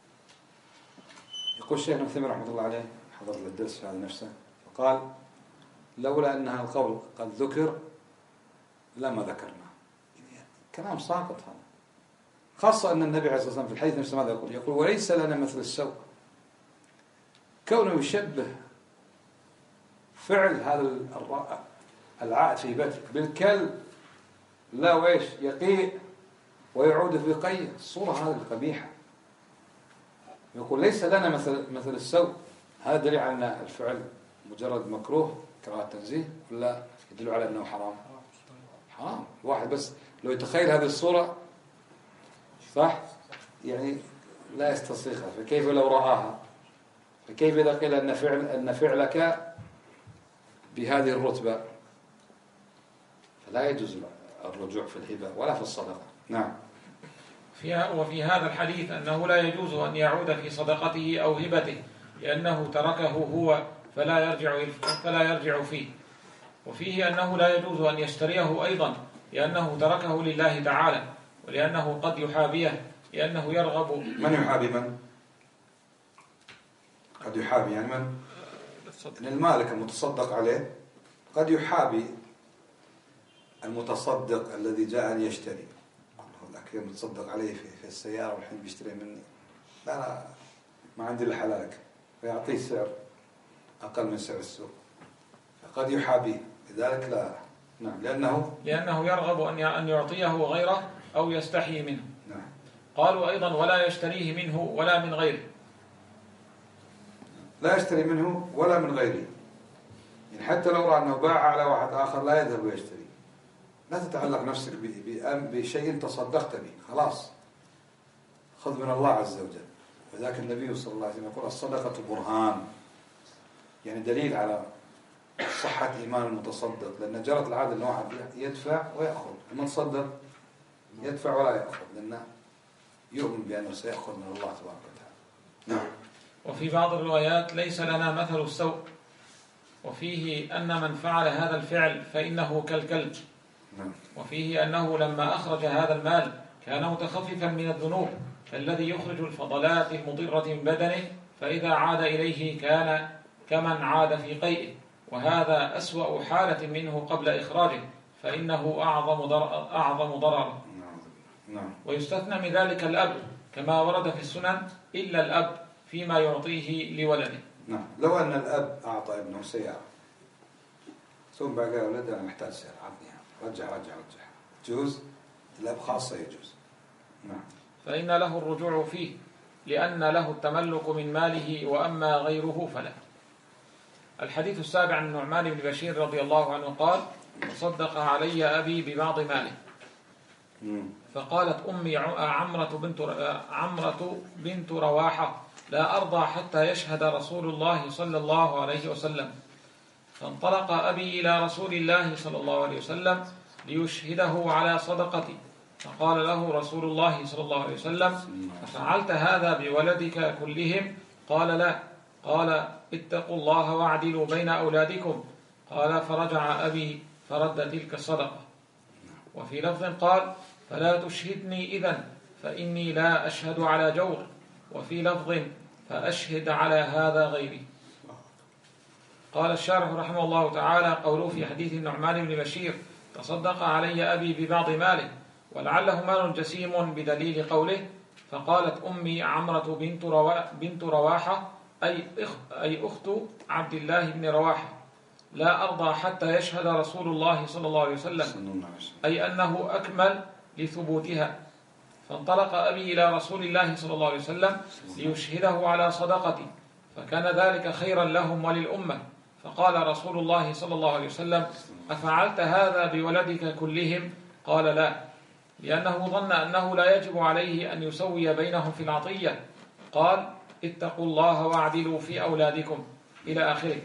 يقول الشيخ ابن تيمية رحمة الله عليه، حضرت الدرس في هذا نفسه، فقال لولا أن هذا القول قد ذكر لما ذكرنا. كلام ساقط هذا، خاصة أن النبي عليه الصلاة والسلام في الحديث نفسه ماذا يقول؟ يقول وليس لنا مثل السوء. كونه يشبه فعل هذا العائد في هبته بالكلب لا ويش يقيء ويعود في قيء، الصورة هذه القبيحة. يقول ليس لنا مثل مثل السوء، هذا دليل على أن الفعل مجرد مكروه كراهة تنزيه، ولا يدل على أنه حرام؟ حرام. الواحد بس لو يتخيل هذه الصورة صح يعني لا يستصيغها، فكيف لو رآها؟ فكيف إذا قيل أن فعل أن فعلك بهذه الرتبة؟ فلا يجوز الرجوع في الهبة ولا في الصدقة. نعم. وفي هذا الحديث أنه لا يجوز أن يعود في صدقته أو هبته لأنه تركه هو فلا يرجع فلا يرجع فيه. وفيه أنه لا يجوز أن يشتريه أيضا لأنه تركه لله تعالى، ولأنه قد يحابيه، لأنه يرغب. من يحابي من؟ قد يحابي يعني من؟ من المالك المتصدق عليه قد يحابي المتصدق الذي جاء أن يشتري، لكن متصدق عليه في, في السيارة والحين بيشتري مني، لا لا ما عندي إلا حلالك، فيعطيه سعر أقل من سعر السوق، فقد يحابيه، لذلك لا. نعم. لأنه لأنه يرغب أن أن يعطيه غيره أو يستحي منه. نعم. قالوا أيضا ولا يشتريه منه ولا من غيره، لا يشتري منه ولا من غيره، يعني حتى لو رأى أنه باع على واحد آخر لا يذهب ويشتري. لا تتعلق نفسك بشيء تصدقت به، خلاص خذ من الله عز وجل. وذاك النبي صلى الله عليه وسلم يقول الصدقة برهان، يعني دليل على صحة إيمان المتصدق، لأن جرت العادة أن واحد يدفع ويأخذ، من تصدق يدفع ولا يأخذ، لأنه يؤمن بأنه سيأخذ من الله تبارك وتعالى. نعم. وفي بعض الروايات ليس لنا مثل السوء، وفيه أن من فعل هذا الفعل فإنه كالكلب. نعم. وفيه أنه لما أخرج هذا المال كان متخففا من الذنوب كالذي يخرج الفضلات المضرة من بدنه، فإذا عاد إليه كان كمن عاد في قيئه، وهذا أسوأ حالة منه قبل إخراجه، فإنه أعظم ضرر أعظم ضررا. نعم. ويستثنى من ذلك الأب كما ورد في السنن، إلا الأب فيما يعطيه لولده. نعم. لو أن الأب أعطى ابنه سيارة ثم بقى ولده أنا محتاج سيارة عطنيها، رجع رجع رجع، جوز الأب خاصة يجوز. نعم. فإن له الرجوع فيه لأن له التملك من ماله، وأما غيره فلا. الحديث السابع عن النعمان بن بشير رضي الله عنه قال: تصدق علي أبي ببعض ماله، فقالت أمي عمرة بنت عمرة بنت رواحة: لا أرضى حتى يشهد رسول الله صلى الله عليه وسلم. فانطلق أبي إلى رسول الله صلى الله عليه وسلم ليشهده على صدقتي، فقال له رسول الله صلى الله عليه وسلم: أفعلت هذا بولدك كلهم؟ قال: لا. قال: اتقوا الله واعدلوا بين أولادكم. قال: فرجع أبي فرد تلك الصدقة. وفي لفظ قال: فلا تشهدني إذن فإني لا أشهد على جور. وفي لفظ: فأشهد على هذا غيري. قال الشارح رحمه الله تعالى: قوله في حديث النعمان بن بشير: تصدق علي أبي ببعض ماله، ولعله مال جسيم بدليل قوله: فقالت أمي عمرة بنت, روا... بنت رواحة أي, إخ... أي أخت عبد الله بن رواحة: لا أرضى حتى يشهد رسول الله صلى الله عليه وسلم، أي أنه أكمل لثبوتها. فانطلق أبي إلى رسول الله صلى الله عليه وسلم ليشهده على صدقتي، فكان ذلك خيرا لهم وللأمة. فقال رسول الله صلى الله عليه وسلم: أفعلت هذا بولدك كلهم؟ قال: لا، لأنه ظن أنه لا يجب عليه أن يسوي بينهم في العطية. قال: اتقوا الله واعدلوا في أولادكم إلى آخره.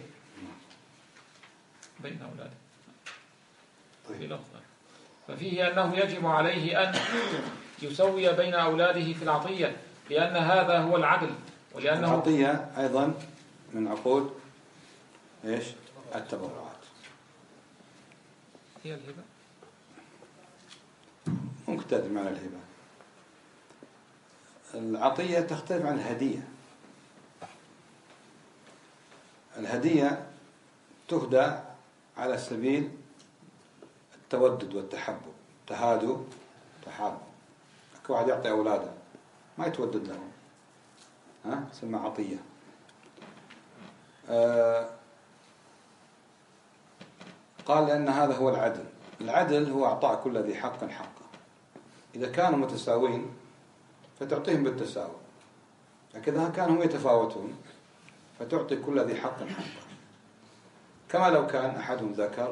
بين أولادكم في لفظ. ففيه أنه يجب عليه أن يسوي بين أولاده في العطية، لأن هذا هو العدل. ولأنه العطية أيضا من عقود إيش؟ التبرعات. هي الهبة ممكن تأتي معنى الهبة. العطية تختلف عن الهدية. الهدية تهدى على سبيل التودد والتحبب، تهادوا تحابوا. كل واحد يعطي أولاده ما يتودد لهم، ها تسمى عطية. آه قال لأن هذا هو العدل. العدل هو إعطاء كل ذي حق حقه. إذا كانوا متساوين فتعطيهم بالتساوي، لكن إذا كانوا يتفاوتون فتعطي كل ذي حق حقه. كما لو كان أحدهم ذكر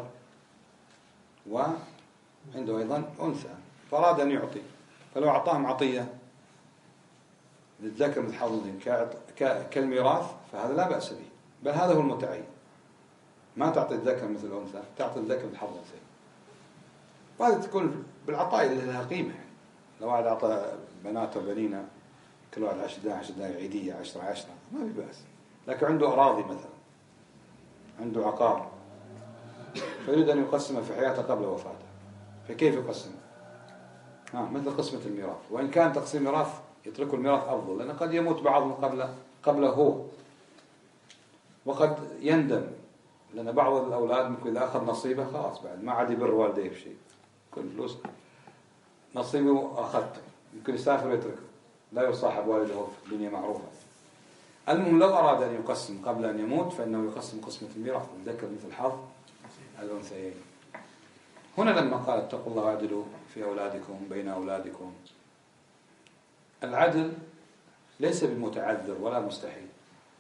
وعنده أيضا أنثى فأراد أن يعطي، فلو أعطاهم عطية للذكر مثل حظ الأنثيين كالميراث فهذا لا بأس به، بل هذا هو المتعين. ما تعطي الذكر مثل الأنثى، تعطي الذكر مثل حظ الأنثيين. وهذا تكون بالعطاء اللي لها قيمة. لو واحد أعطى بناته وبنينا كل واحد عشرة عشرة عيدية عشرة عشرة ما في بأس. لكن عنده أراضي مثلا، عنده عقار، فيريد أن يقسمها في حياته قبل وفاته، فكيف يقسمها؟ ها مثل قسمة الميراث. وإن كان تقسيم ميراث يتركوا الميراث أفضل، لأن قد يموت بعضهم قبل قبله هو، وقد يندم، لأن بعض الأولاد ممكن إذا أخذ نصيبه خلاص بعد ما عاد يبر والديه بشيء، كل فلوس نصيبه أخذته، يمكن يسافر ويتركه، لا يصاحب والده في الدنيا معروفة. المهم لو أراد أن يقسم قبل أن يموت فإنه يقسم قسمة الميراث، الذكر مثل حظ الأنثيين. هنا لما قال اتقوا الله واعدلوا في أولادكم بين أولادكم، العدل ليس بمتعذر ولا مستحيل.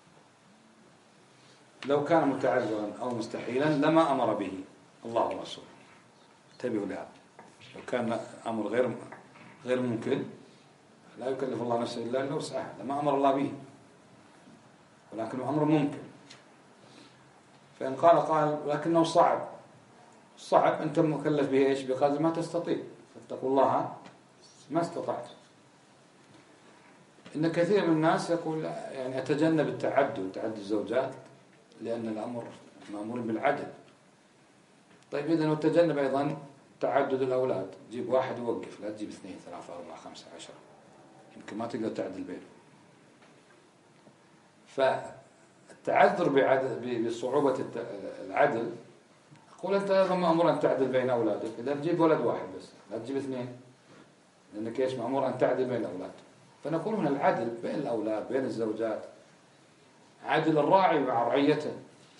لو كان متعذرا أو مستحيلا لما أمر به الله ورسوله. انتبهوا لهذا. لو كان أمر غير غير ممكن لا يكلف الله نفسا إلا وسعها لما أمر الله به، ولكنه أمر ممكن. فإن قال قال لكنه صعب، صعب أنت مكلف به إيش؟ بقدر ما تستطيع. فاتقوا الله ما استطعت. إن كثير من الناس يقول يعني أتجنب التعدد تعدد الزوجات لأن الأمر مأمور بالعدل. طيب إذن وتجنب أيضا تعدد الأولاد، جيب واحد ووقف، لا تجيب اثنين ثلاثة أربعة خمسة عشرة، يمكن ما تقدر تعدل بينهم. فالتعذر بصعوبة العدل، أقول أنت أيضا مأمور أن تعدل بين أولادك، إذا تجيب ولد واحد بس لا تجيب اثنين، لأنك إيش مأمور أن تعدل بين الأولاد. فنقول من العدل بين الأولاد بين الزوجات، عدل الراعي مع رعيته.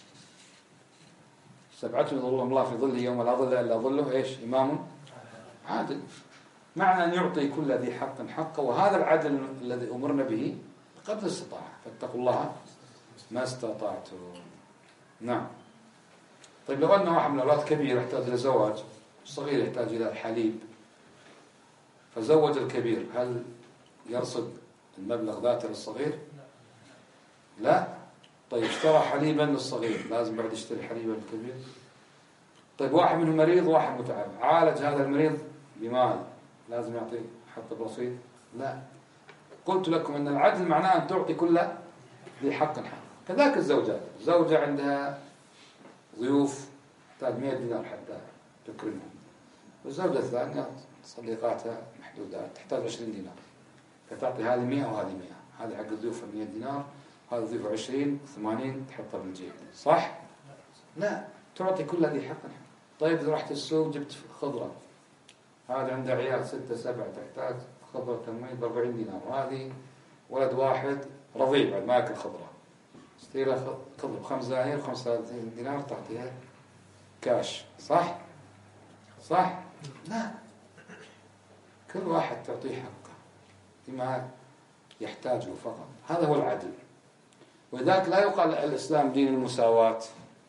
سبعة يظلهم الله في ظله يوم لا ظل إلا ظله، إيش؟ إمام عادل، معنى أن يعطي كل ذي حق حقه، وهذا العدل الذي أمرنا به قد استطاع، فاتقوا الله ما استطعتم. نعم. طيب لو أن واحد من الأولاد كبير يحتاج إلى زواج، الصغير يحتاج إلى الحليب، فزوج الكبير، هل يرصد المبلغ ذاته للصغير؟ لا. طيب اشترى حليبا للصغير، لازم بعد يشتري حليبا للكبير. طيب واحد منهم مريض وواحد متعب، عالج هذا المريض بمال، لازم يعطي حق الرصيد؟ لا. قلت لكم أن العدل معناه أن تعطي كل ذي حق حق. كذلك الزوجات، زوجة عندها ضيوف تحتاج مئة دينار حتى تكرمهم، والزوجة الثانية صديقاتها محدودات تحتاج عشرين دينار، فتعطي هذه مئة وهذه مئة، هذه حق الضيوف مئة دينار، هذا ضيف عشرين ثمانين تحطها بالجيب، صح؟ لا، تعطي كل ذي حق حق. طيب إذا رحت السوق جبت خضرة، هذا عنده عيال ستة سبعة تحتاج خضرة تمويل بأربعين دينار، وهذه ولد واحد رضيع بعد ما يأكل خضرة، اشتري له خضرة بخمس دنانير خمسة وثلاثين دينار تعطيها كاش، صح؟ صح؟ لا، كل واحد تعطيه حقه بما يحتاجه فقط، هذا هو العدل. ولذلك لا يقال الإسلام دين المساواة،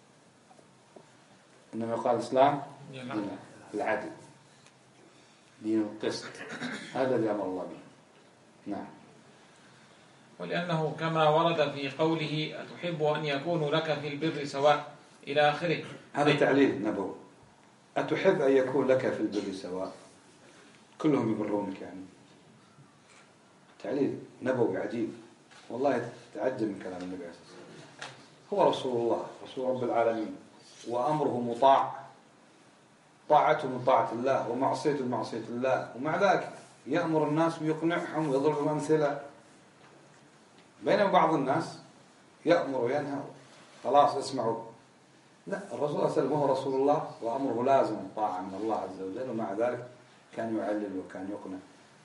إنما يقال الإسلام دين العدل، دين القسط، هذا الذي أمر الله به. نعم. ولأنه كما ورد في قوله أتحب أن يكونوا لك في البر سواء إلى آخره، هذا تعليل نبوي. أتحب أن يكون لك في البر سواء، كلهم يبرونك، يعني تعليل نبوي عجيب، والله تعجب من كلام النبي عليه الصلاة والسلام. هو رسول الله، رسول رب العالمين، وأمره مطاع، طاعته من طاعة الله ومعصيته من معصية الله، ومع ذلك يأمر الناس ويقنعهم ويضرب أمثلة. بينما بعض الناس يأمر وينهى، خلاص اسمعوا. لا، الرسول صلى الله عليه وسلم هو رسول الله وأمره لازم طاعة من الله عز وجل، ومع ذلك كان يعلل وكان يقنع.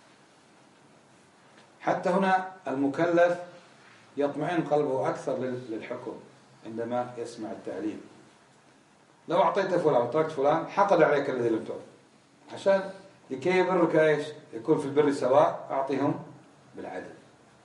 حتى هنا المكلف يطمئن قلبه أكثر للحكم عندما يسمع التعليم. لو أعطيت فلان وتركت فلان حقد عليك الذي لم تعطي، عشان لكي يبرك إيش يكون في البر سواء، أعطيهم بالعدل.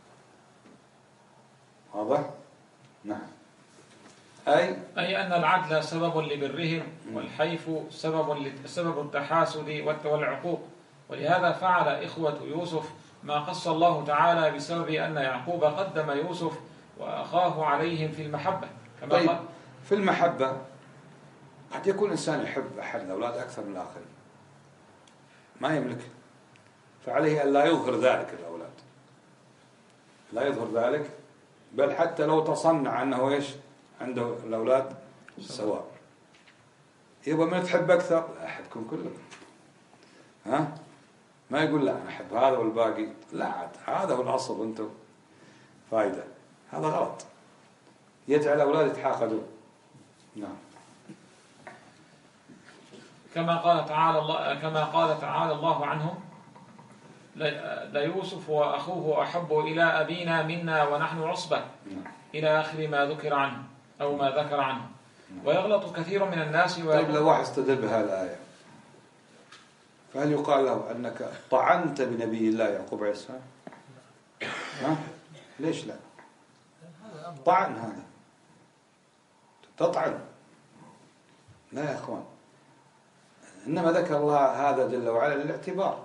واضح؟ نعم. أي أي أن العدل سبب لبرهم، والحيف سبب سبب التحاسد والعقوق. ولهذا فعل إخوة يوسف ما قص الله تعالى بسبب أن يعقوب قدم يوسف وأخاه عليهم في المحبة. كما طيب قال في المحبة قد يكون إنسان يحب أحد الأولاد أكثر من الآخرين، ما يملك، فعليه أن لا يظهر ذلك الأولاد، لا يظهر ذلك، بل حتى لو تصنع أنه إيش عنده الأولاد سواء، يبقى من تحب أكثر أحدكم كله، ها، ما يقول لا أنا أحب هذا والباقي لا، عاد هذا هو الأصل وأنتم فايدة، هذا غلط، يجعل الأولاد يتحاقدون. نعم. كما قال تعالى الله كما قال تعالى الله عنهم ليوسف وأخوه أحب إلى أبينا منا ونحن عصبة، إلى آخر ما ذكر عنه أو ما ذكر عنه. ويغلط كثير من الناس. طيب لو واحد استدل بهذه الآية، فهل يقال له أنك طعنت بنبي الله يعقوب عليه السلام؟ ها؟ ليش لا؟ طعن، هذا تطعن، لا يا أخوان، إنما ذكر الله هذا جل وعلا للاعتبار،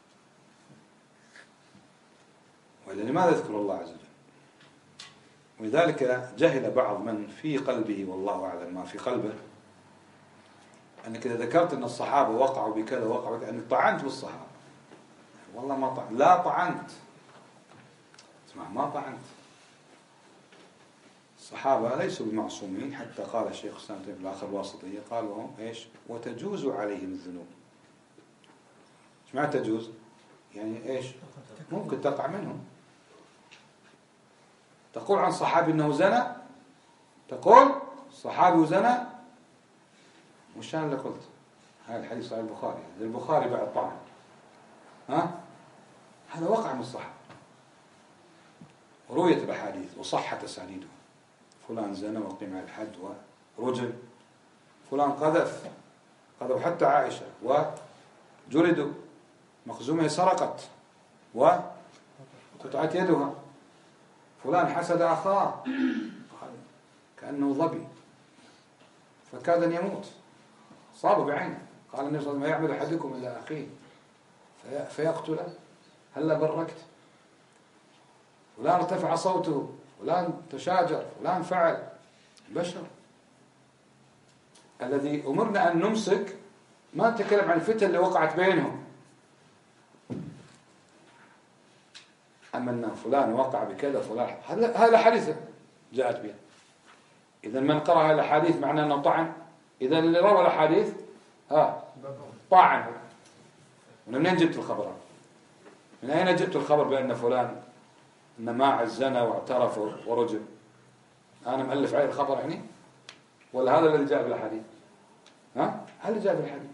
وإلا لماذا يذكر الله عز وجل؟ ولذلك جهل بعض من في قلبه والله أعلم ما في قلبه، أنك إذا ذكرت أن الصحابة وقعوا بكذا وقعوا بكذا أنك طعنت بالصحابة، والله ما طعنت. لا طعنت، اسمع، ما طعنت. الصحابة ليسوا بمعصومين، حتى قال الشيخ الإسلام في الآخر الواسطية قالوا هم إيش؟ وتجوز عليهم الذنوب. إيش معنى تجوز؟ يعني إيش؟ ممكن تقع منهم. تقول عن صحابي أنه زنى، تقول صحابي وزنى، مش أنا اللي قلت، هذا الحديث صحيح البخاري، البخاري بعد طعن، ها؟ هذا وقع من الصحابة، رويت الأحاديث وصحت أسانيدها. فلان زنى وقيم على الحد ورجل، فلان قذف، قذف حتى عائشة وجلدوا، مخزومه سرقت وقطعت يدها، فلان حسد أخاه كأنه ظبي فكاد أن يموت، صاب بعينه. قال النبي صلى الله عليه وسلم: ما يعمل أحدكم إلا أخيه فيقتله، هلا بركت. فلان ارتفع صوته، فلان تشاجر، فلان فعل. بشر. الذي أمرنا أن نمسك ما نتكلم عن الفتن اللي وقعت بينهم، أما أن فلان وقع بكذا فلان، هذا حديث جاءت به. إذا من قرأ هذا الحديث معناه أنه طعن. إذا اللي روى الحديث ها طعن. من أين جبت الخبر؟ من أين جبت الخبر بأن فلان إن ماعز زنى واعترف ورجم؟ أنا مؤلف عليه الخبر يعني؟ ولا هذا الذي جاء بالحديث؟ ها؟ هل اللي جاء بالحديث؟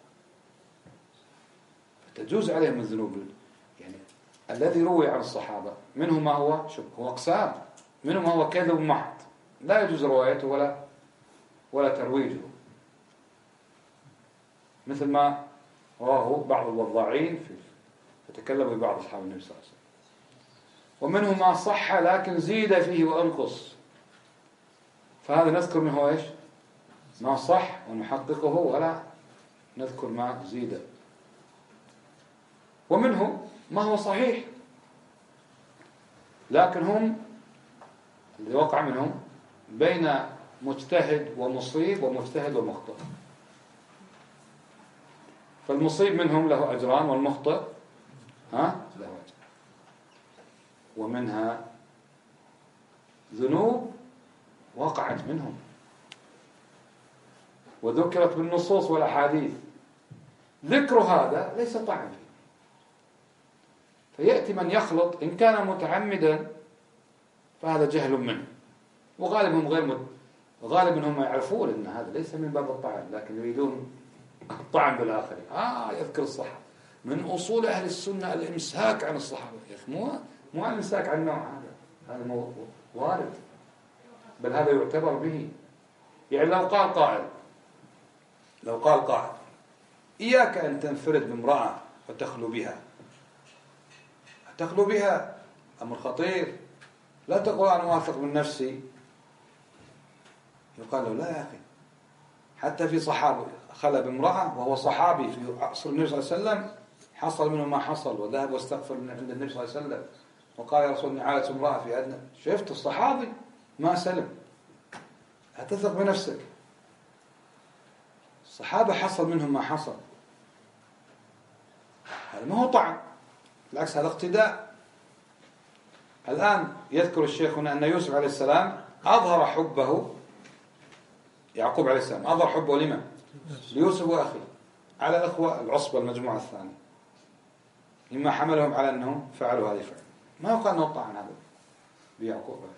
تجوز عليهم الذنوب. يعني الذي روي عن الصحابة منه ما هو شبه، هو أقسام، منه ما هو كذب محض لا يجوز روايته ولا ولا ترويجه، مثل ما رواه بعض الوضاعين في فتكلموا ببعض أصحاب النبي صلى الله عليه وسلم. ومنه ما صح لكن زيد فيه وأنقص، فهذا نذكر منه إيش؟ ما صح ونحققه، ولا نذكر ما زيد. ومنه ما هو صحيح لكن هم اللي وقع منهم بين مجتهد ومصيب ومجتهد ومخطئ، فالمصيب منهم له أجران والمخطئ ها له أجر. ومنها ذنوب وقعت منهم وذكرت بالنصوص والأحاديث، ذكر هذا ليس طعن فيه. فيأتي من يخلط، إن كان متعمدا فهذا جهل منه، وغالبهم غير مت... غالبا هم يعرفون أن هذا ليس من باب الطعن، لكن يريدون الطعن بالآخرين. آه يذكر الصحابة. من أصول أهل السنة الإمساك عن الصحابة يا أخي، مو مو الإمساك عن النوع هذا، هذا مو وارد، بل هذا يعتبر به. يعني لو قال قائل لو قال قائل إياك أن تنفرد بامرأة وتخلو بها، تخلو بها أمر خطير، لا تقول أنا واثق من نفسي. يقال له لا يا أخي، حتى في صحابي خلى بامرأة وهو صحابي في عصر النبي صلى الله عليه وسلم، حصل منه ما حصل، وذهب واستغفر من عند النبي صلى الله عليه وسلم وقال يا رسول الله عالت امرأة في أدنى. شفت الصحابي ما سلم. هتثق بنفسك. الصحابة حصل منهم ما حصل، هذا ما هو طعن، بالعكس هذا اقتداء. الآن يذكر الشيخ هنا أن يوسف عليه السلام أظهر حبه، يعقوب عليه السلام أظهر حبه لمن؟ ليوسف وأخيه، على الأخوة العصبة المجموعة الثانية، مما حملهم على أنهم فعلوا هذه الفعل. ما يقال أنه طعن هذا بيعقوب عليه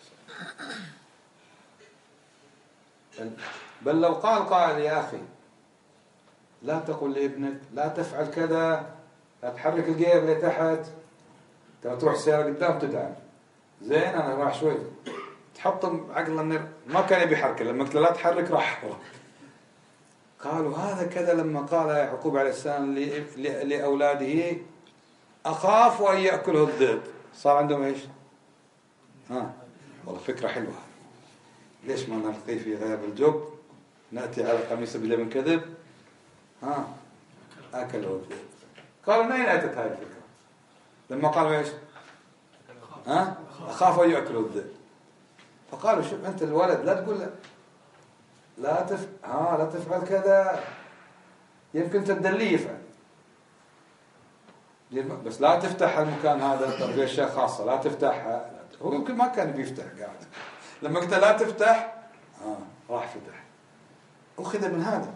السلام. بل لو قال قائل يا أخي لا تقل لابنك لا تفعل كذا، لا تحرك الجير اللي تحت، ترى تروح السيارة قدام تتعب، زين أنا راح شوي تحط عقل النر، ما كان يبي يحرك، لما قلت لا تحرك راح. قالوا هذا كذا لما قال يعقوب عليه السلام لأولاده أخاف أن يأكله الذئب، صار عندهم إيش؟ ها والله فكرة حلوة، ليش ما نلقي في غياب الجب نأتي على قميص بلبن كذب، ها أكله الذئب. قالوا من أين أتت هذه الفكرة؟ لما قالوا إيش؟ ها أخاف أن يأكله الذئب. فقالوا شوف أنت الولد لا تقول له لا تف... ها لا تفعل كذا، يمكن تدليه يفعل. بس لا تفتح المكان هذا تربية أشياء خاصة، لا تفتحها. هو يمكن ما كان بيفتح قاعد، لما قلت لا تفتح آه راح فتح. أخذ من هذا.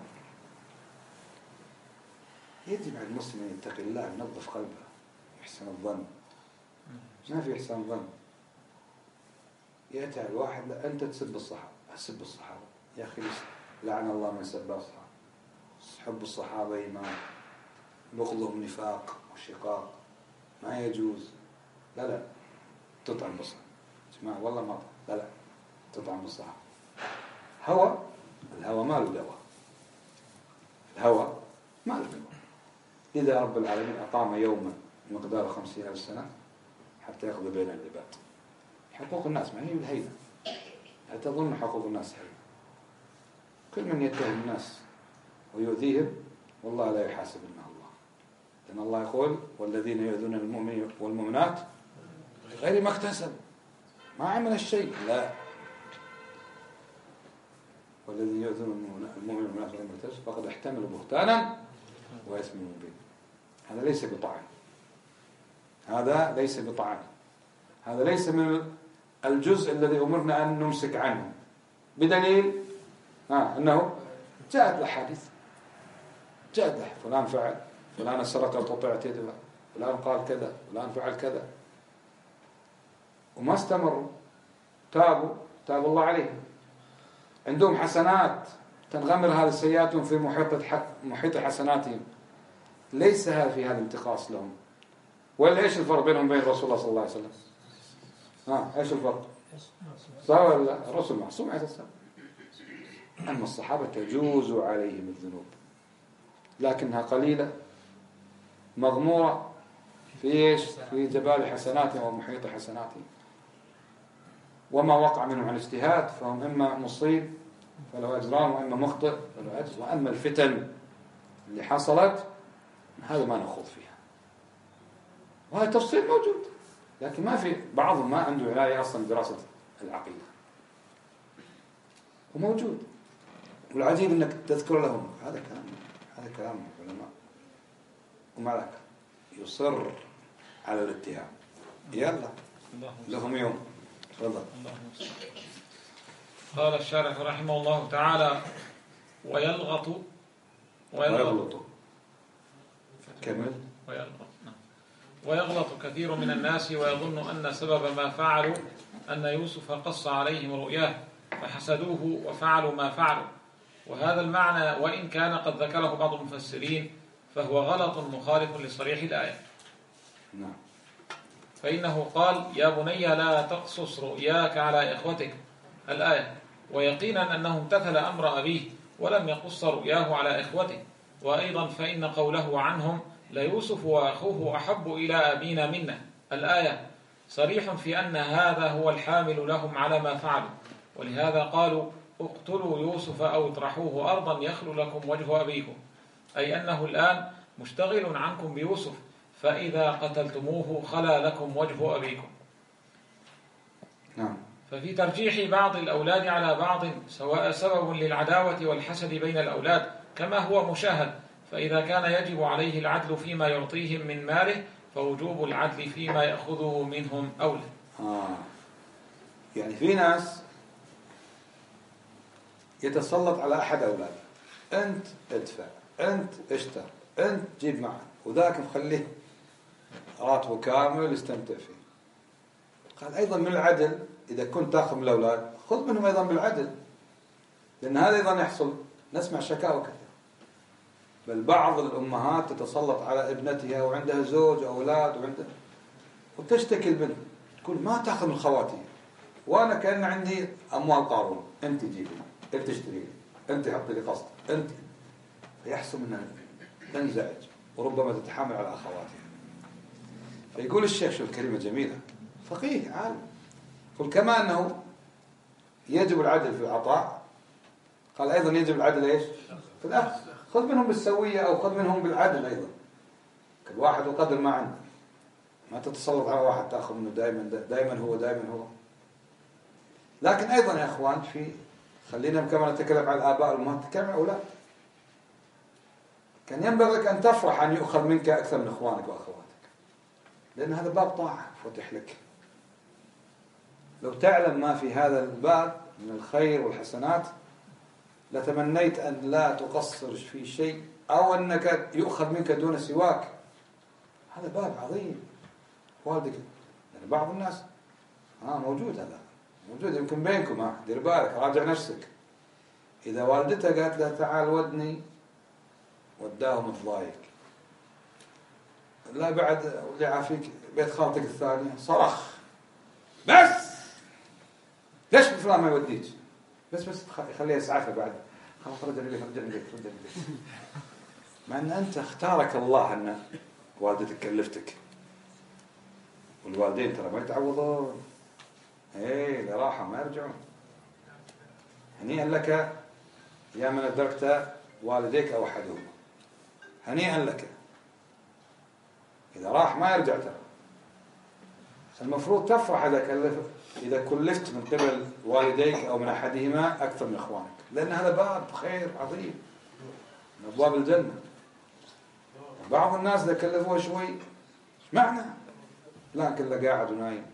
يجب على المسلم أن يتقي الله، ينظف قلبه، يحسن الظن. ما في إحسان ظن. يأتي الواحد لا أنت تسب الصحابة، أسب الصحابة يا أخي لعن الله من سب الصحابة. حب الصحابة إيمان، بغضهم نفاق وشقاق، ما يجوز. لا لا تطعم بالصحابة جماعة والله ما لا لا تطعم بالصحابة. هوى، الهوى ما له دواء، الهوى ما له دواء. إذا رب العالمين أقام يوما مقدار خمسين ألف سنة حتى يقضي بين العباد. حقوق الناس ما هي بالهينة، لا تظن حقوق الناس هينة. كل من يتهم الناس ويؤذيهم والله لا يحاسب إنه الله، لأن الله يقول والذين يؤذون المؤمنين والمؤمنات غير ما اكتسب، ما عمل الشيء. لا، والذين يؤذون المؤمنين والمؤمنات غير ما اكتسب فقد احتملوا بهتانا وإثما مبين. هذا ليس بطعن، هذا ليس بطعن، هذا ليس من الجزء الذي أمرنا أن نمسك عنه، بدليل آه أنه جاءت الأحاديث، جاءت فلان فعل، فلان سرق قطعت يده، فلان قال كذا، فلان فعل كذا، وما استمروا، تابوا تاب الله عليهم. عندهم حسنات تنغمر هذه السيئات في محيط محيط حسناتهم، ليس هذا في هذا انتقاص لهم. ولا ايش الفرق بينهم وبين رسول الله صلى الله عليه وسلم؟ ها ايش الفرق؟ صح ولا؟ الرسول معصوم عليه السلام، اما الصحابه تجوز عليهم الذنوب لكنها قليله مغموره في ايش؟ في جبال حسناتهم ومحيط حسناتهم. وما وقع منهم عن اجتهاد فهم اما مصيب فله اجران واما مخطئ فله اجر. واما الفتن اللي حصلت هذا ما نخوض فيها، وهذا تفصيل موجود، لكن ما في بعضهم ما عنده عناية أصلا دراسة العقيدة وموجود. والعجيب أنك تذكر لهم هذا كلام، هذا كلام العلماء، ومع ذلك يصر على الاتهام. يلا لهم يوم. تفضل. قال الشارح رحمه الله تعالى ويلغط ويغلط كمل ويغلط ويغلط كثير من الناس ويظن أن سبب ما فعلوا أن يوسف قص عليهم رؤياه فحسدوه وفعلوا ما فعلوا. وهذا المعنى وإن كان قد ذكره بعض المفسرين فهو غلط مخالف لصريح الآية. نعم. فإنه قال يا بني لا تقصص رؤياك على إخوتك الآية، ويقينا أنه امتثل أمر أبيه ولم يقص رؤياه على إخوته. وأيضا فإن قوله عنهم ليوسف وأخوه أحب إلى أبينا منا الآية صريح في أن هذا هو الحامل لهم على ما فعلوا، ولهذا قالوا اقتلوا يوسف أو اطرحوه أرضا يخلو لكم وجه أبيكم، أي أنه الآن مشتغل عنكم بيوسف، فإذا قتلتموه خلا لكم وجه أبيكم. نعم. ففي ترجيح بعض الأولاد على بعض سواء سبب للعداوة والحسد بين الأولاد كما هو مشاهد، فإذا كان يجب عليه العدل فيما يعطيهم من ماله فوجوب العدل فيما يأخذه منهم أولى. آه. يعني في ناس يتسلط على أحد أولاده، أنت ادفع، أنت اشتر، أنت جيب معك، وذاك مخليه راتبه كامل يستمتع فيه. قال أيضا من العدل إذا كنت تأخذ من الأولاد خذ منهم أيضا بالعدل، لأن هذا أيضا يحصل. نسمع شكاوى كثير، بل بعض الأمهات تتسلط على ابنتها وعندها زوج وأولاد وعندها وتشتكي البنت تقول ما تأخذ من خواتي، وأنا كأن عندي أموال قارون، أنت جيبي، أنت تشتري، أنت حطي لي قسط، أنت. فيحصل منها تنزعج وربما تتحامل على أخواتها. فيقول الشيخ شو الكلمة جميلة، فقيه عالم، قل كما أنه يجب العدل في العطاء قال أيضا يجب العدل إيش في الأخذ. خذ منهم بالسوية أو خذ منهم بالعدل أيضا، كل واحد وقدر ما عنده، ما تتسلط على واحد تأخذ منه دائما دائما هو دائما هو. لكن أيضا يا أخوان في خلينا كما نتكلم عن الآباء والأمهات نتكلم عن الأولاد. كان ينبغي أن تفرح أن يؤخذ منك أكثر من إخوانك وأخواتك، لأن هذا باب طاعة فتح لك. لو تعلم ما في هذا الباب من الخير والحسنات لتمنيت أن لا تقصر في شيء أو أنك يؤخذ منك دون سواك. هذا باب عظيم والدك. يعني بعض الناس آه موجود، هذا موجود يمكن بينكم. آه دير بالك، راجع نفسك. إذا والدته قالت له تعال ودني، وداه متضايق. لا بعد اللي عافيك بيت خالتك الثانية صرخ، بس ليش فلان ما يوديك؟ بس بس خليه يسعفه بعد، خلاص رجع لي رجع لي رجع لي. مع أن أنت اختارك الله أن والدتك كلفتك. والوالدين ترى ما يتعوضون، ايه اللي راحوا ما يرجعون. هنيئا لك يا من أدركت والديك أو أحدهما، هنيئا لك. إذا راح ما يرجع ترى. المفروض تفرح إذا كلف إذا كلفت من قبل والديك أو من أحدهما أكثر من إخوانك، لأن هذا باب خير عظيم من أبواب الجنة. بعض الناس إذا كلفوه شوي إيش معنى؟ فلان كله قاعد ونايم،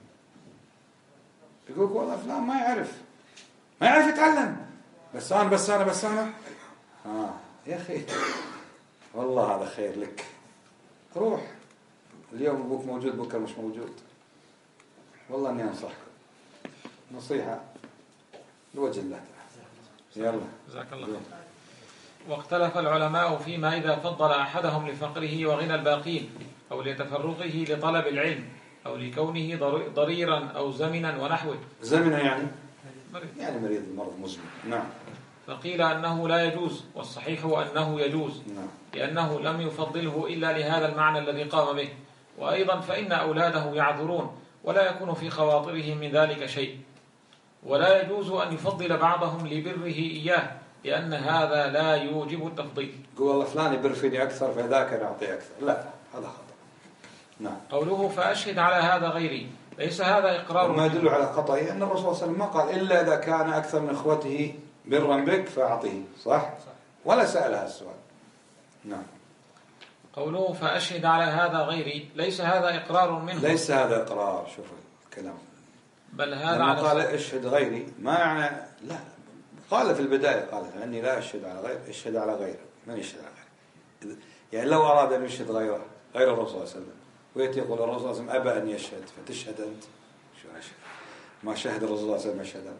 يقولك والله فلان ما يعرف ما يعرف يتعلم، بس أنا بس أنا بس أنا آه يا أخي والله هذا خير لك. روح اليوم أبوك موجود بكرة مش موجود. والله أني أنصحكم نصيحة لوجه الله تعالى. يلا جزاك الله خير. واختلف العلماء فيما إذا فضل أحدهم لفقره وغنى الباقين، أو لتفرغه لطلب العلم، أو لكونه ضريرا أو زمنا ونحوه. زمنا يعني مريض. يعني مريض مرض مزمن. نعم. فقيل أنه لا يجوز، والصحيح أنه يجوز. نعم. لأنه لم يفضله إلا لهذا المعنى الذي قام به. وأيضا فإن أولاده يعذرون ولا يكون في خواطرهم من ذلك شيء. ولا يجوز أن يفضل بعضهم لبره إياه، لأن هذا لا يوجب التفضيل. قول والله فلان يبر فيني أكثر فذاك نعطيه أكثر، لا هذا خطأ. نعم. قوله فأشهد على هذا غيري، ليس هذا إقرار. ما يدل على خطأه أن الرسول صلى الله عليه وسلم ما قال إلا إذا كان أكثر من إخوته برا بك فأعطيه، صح؟ ولا سأل هذا السؤال. نعم. قوله فأشهد على هذا غيري، ليس هذا إقرار منه. ليس هذا إقرار. شوف الكلام. بل هذا لما على قال اشهد غيري ما يعني لا، قال في البداية قال أني لا أشهد على غير، اشهد على غيره. من يشهد على غيره؟ يعني لو أراد أن يشهد غيره غير الرسول صلى الله عليه وسلم ويأتي يقول الرسول صلى الله عليه وسلم أبى أن يشهد فتشهد أنت، شو أشهد؟ ما شهد الرسول صلى الله عليه وسلم يشهد.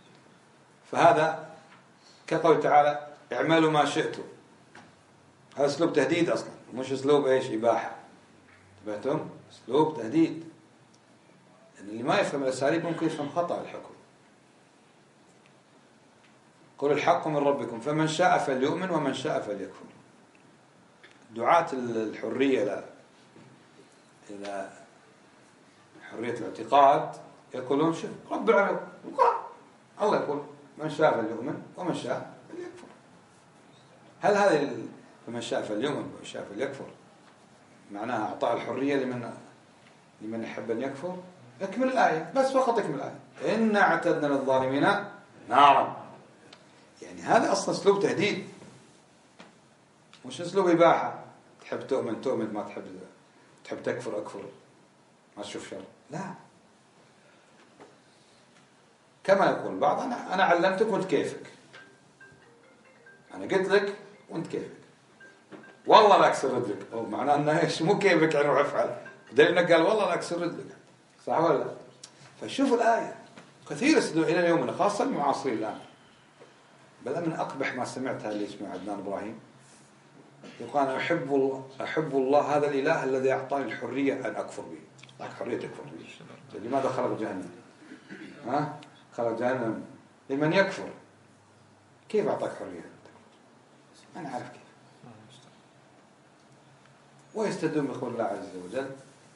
فهذا كقول تعالى اعملوا ما شئتم. هذا أسلوب تهديد أصلا، مش أسلوب إيش إباحة. تبعتم؟ أسلوب تهديد. يعني اللي ما يفهم الأساليب ممكن يفهم خطأ الحكم. قل الحق من ربكم فمن شاء فليؤمن ومن شاء فليكفر. دعاة الحرية إلى إلى حرية الاعتقاد يقولون شوف رب العالمين الله يقول من شاء فليؤمن ومن شاء فليكفر. هل هذا فمن شاء فليؤمن ومن شاء فليكفر معناها أعطاء الحرية لمن لمن يحب أن يكفر؟ اكمل الآية بس، فقط اكمل الآية. إنا اعتدنا للظالمين نارا. يعني هذا أصلا أسلوب تهديد، مش أسلوب إباحة. تحب تؤمن تؤمن، ما تحب تحب تكفر أكفر، ما تشوف شر. لا، كما يقول بعض أنا أنا علمتك وأنت كيفك، أنا قلت لك وأنت كيفك، والله لا أكسر رجلك. أو معناه أنه إيش؟ مو كيفك يعني روح افعل، دليل إنه قال والله لا أكسر رجلك، صح ولا لا؟ فشوف الآية كثير يسدوا إلى اليوم خاصة المعاصرين الآن. بل من أقبح ما سمعتها اللي اسمه عدنان إبراهيم يقول أنا أحب الله أحب الله هذا الإله الذي أعطاني الحرية أن أكفر به. لك حرية تكفر به. لماذا خلق جهنم؟ ها؟ خلق جهنم لمن يكفر. كيف أعطاك حرية؟ أنا عارف كيف. ويستدون بقول الله عز وجل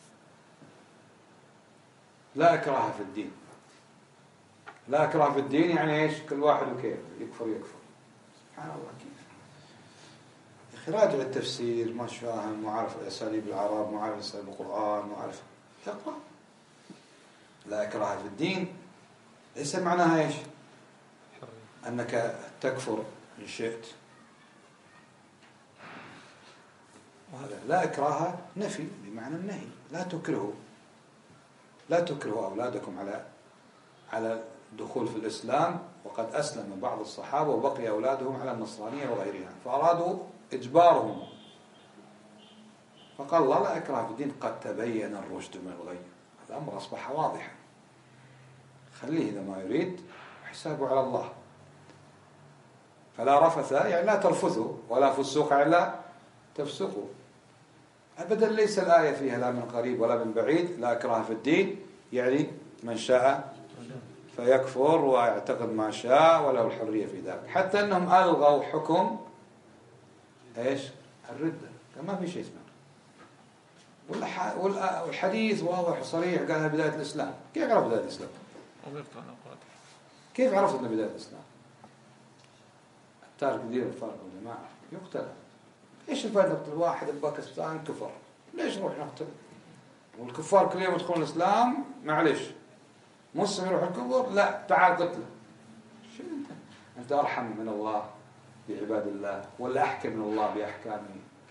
لا إكراه في الدين. لا إكراه في الدين يعني إيش؟ كل واحد وكيف يكفر يكفر. سبحان الله كيف. يا أخي راجع التفسير، ما فاهم، ما عارف أساليب العرب، ما عارف أساليب القرآن، ما عارف تقرأ. لا إكراه في الدين ليس معناها إيش؟ أنك تكفر إن شئت. وهذا لا إكراه نفي بمعنى النهي. لا تكرهوا لا تكرهوا أولادكم على على الدخول في الإسلام، وقد أسلم بعض الصحابة وبقي أولادهم على النصرانية وغيرها، فأرادوا إجبارهم، فقال الله لا إكراه في الدين قد تبين الرشد من الغي. الأمر أصبح واضحا، خليه إذا ما يريد حسابه على الله. فلا رفث يعني لا ترفثوا، ولا فسوق يعني لا تفسقوا أبدا. ليس الآية فيها لا من قريب ولا من بعيد، لا إكراه في الدين، يعني من شاء فيكفر ويعتقد ما شاء وله الحرية في ذلك. حتى أنهم ألغوا حكم إيش الردة، ما في شيء اسمه. والحديث واضح وصريح، قالها بداية الإسلام. كيف عرف بداية الإسلام؟ كيف عرفت أن بداية الإسلام؟ التارك دير الفارق والجماعة يقتل. إيش الفائدة نقتل واحد بباكستان كفر؟ ليش نروح نقتل؟ والكفار كل يوم يدخلون الإسلام، معلش مسلم يروح الكفر، لا تعال قتله. شو أنت؟ أنت أرحم من الله بعباد الله ولا أحكم من الله بأحكامه؟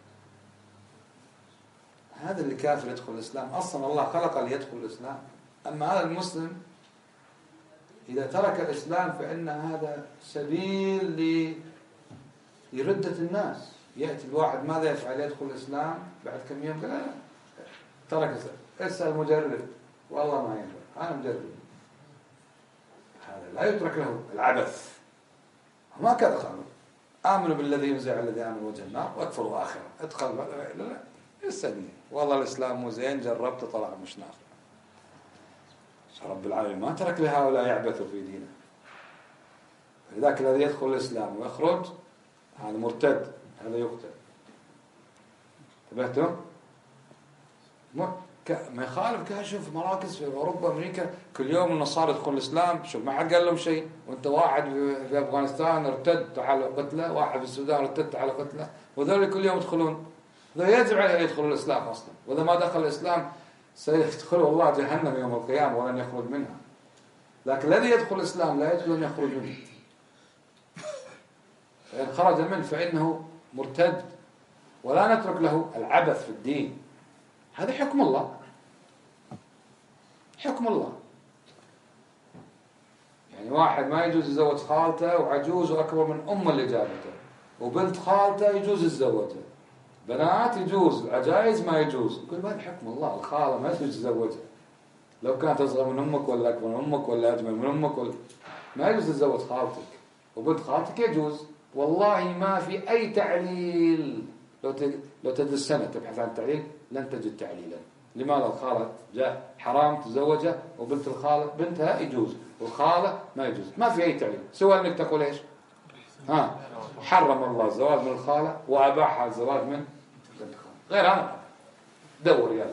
هذا اللي كافر يدخل الإسلام. أصلا الله خلق ليدخل الإسلام. أما هذا المسلم إذا ترك الإسلام فإن هذا سبيل لردة الناس. يأتي الواحد ماذا يفعل؟ يدخل الإسلام بعد كم يوم قال لا ترك الإسلام. اسأل مجرب والله ما ينفع، أنا مجرب. هذا لا يترك له العبث. ما كذا قالوا آمنوا بالذي ينزع الذي آمن وجه النار واكفروا آخرة. ادخل لا لا استني والله الإسلام مو زين، جربت طلع مش نافع. رب العالمين ما ترك لهؤلاء يعبثوا في دينه. لذلك الذي يدخل الإسلام ويخرج هذا مرتد، هذا يقتل. انتبهتم؟ ما يخالف كذا. شوف مراكز في أوروبا أمريكا كل يوم النصارى يدخل الإسلام، شوف ما حد قال لهم شيء. وأنت واحد في أفغانستان ارتد تعال قتله، واحد في السودان ارتد تعال قتله، وذول كل يوم يدخلون. ذول يجب عليه أن يدخلوا الإسلام أصلا، وإذا ما دخل الإسلام سيدخل الله جهنم يوم القيامة ولن يخرج منها. لكن الذي يدخل الإسلام لا يجوز أن يخرج منه، فإن خرج منه فإنه مرتد، ولا نترك له العبث في الدين. هذا حكم الله، حكم الله. يعني واحد ما يجوز يزوج خالته وعجوز وأكبر من أم اللي جابته، وبنت خالته يجوز يتزوجها، بنات يجوز، العجائز ما يجوز. يقول هذا حكم الله، الخالة ما يجوز تزوجها لو كانت أصغر من أمك ولا أكبر من أمك ولا أجمل من أمك ولا... ما يجوز تتزوج خالتك، وبنت خالتك يجوز. والله ما في أي تعليل. لو ت... لو تدرس السنة تبحث عن تعليل لن تجد تعليلا. لماذا الخالة جاء حرام تزوجها وبنت الخالة بنتها يجوز والخالة ما يجوز؟ ما في أي تعليل سوى أنك تقول إيش؟ ها حرم الله الزواج من الخالة وأباح الزواج من بنت الخالة. غير هذا دور يلا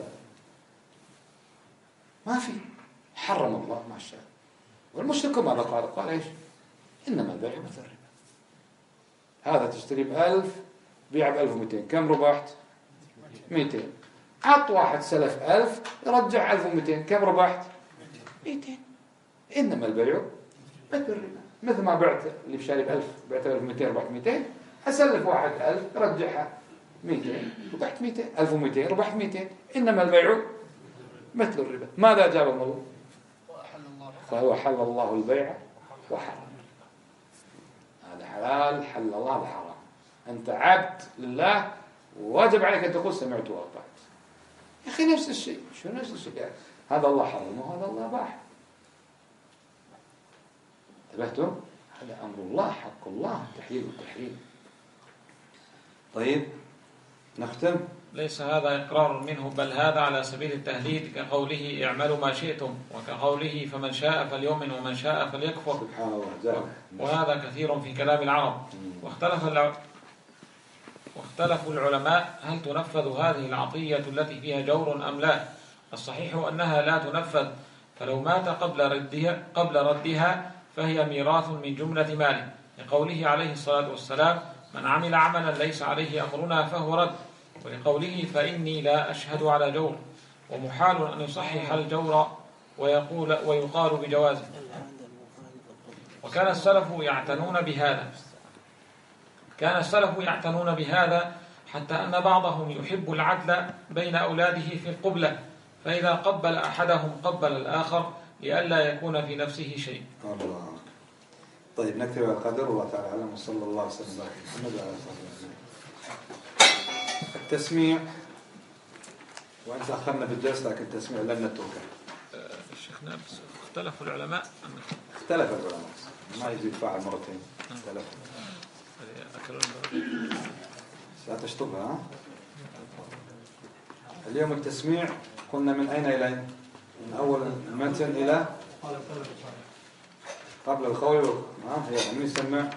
ما في. حرم الله ما شاء. والمشرك ماذا قال؟ قال إيش؟ إنما البيع مثل الربا. هذا تشتري بألف بيع بألف ومئتين، كم ربحت؟ مئتين. عط واحد سلف ألف يرجع ألف ومئتين، كم ربحت؟ مئتين. إنما البيع مثل الربا. مثل ما بعت اللي بشاري بألف بعت ألف ومئتين ربحت مئتين، أسلف واحد ألف يرجعها مئتين ربحت مئتين، ألف ومئتين ربحت مئتين. إنما البيع مثل الربا. ماذا جاب الله؟ فهو حل الله البيع وحرم. هذا حلال حل الله، هذا حرام. أنت عبد لله وواجب عليك أن تقول سمعت وأطعت. يا أخي نفس الشيء. شو نفس الشيء يعني؟ هذا الله حرمه وهذا الله باح. انتبهتم؟ هذا أمر الله، حق الله، تحليل والتحريم. طيب نختم. ليس هذا إقرار منه، بل هذا على سبيل التهديد، كقوله اعملوا ما شئتم، وكقوله فمن شاء فليؤمن ومن شاء فليكفر. سبحان الله جل. وهذا كثير في كلام العرب. واختلف الع... واختلفوا العلماء هل تنفذ هذه العطية التي فيها جور أم لا. الصحيح أنها لا تنفذ، فلو مات قبل ردها, قبل ردها فهي ميراث من جملة ماله، لقوله عليه الصلاة والسلام من عمل عملا ليس عليه أمرنا فهو رد، ولقوله فإني لا أشهد على جور. ومحال أن يصحح الجور ويقول ويقال بجوازه. وكان السلف يعتنون بهذا كان السلف يعتنون بهذا حتى أن بعضهم يحب العدل بين أولاده في القبلة، فإذا قبل أحدهم قبل الآخر لئلا يكون في نفسه شيء. الله. طيب نكتب القدر والله تعالى أعلم، وصلى الله وسلم على محمد وعلى آله وصحبه. التسميع، وإن تأخرنا بالدرس لكن التسميع لن نتركه. شيخنا بس اختلفوا العلماء. اختلف العلماء، ما يزيد فاعل مرتين. اختلفوا. ستشطبها. اليوم التسميع قلنا من أين إلى أين؟ من أول المتن إلى قبل القول. ها يلا من يسمع؟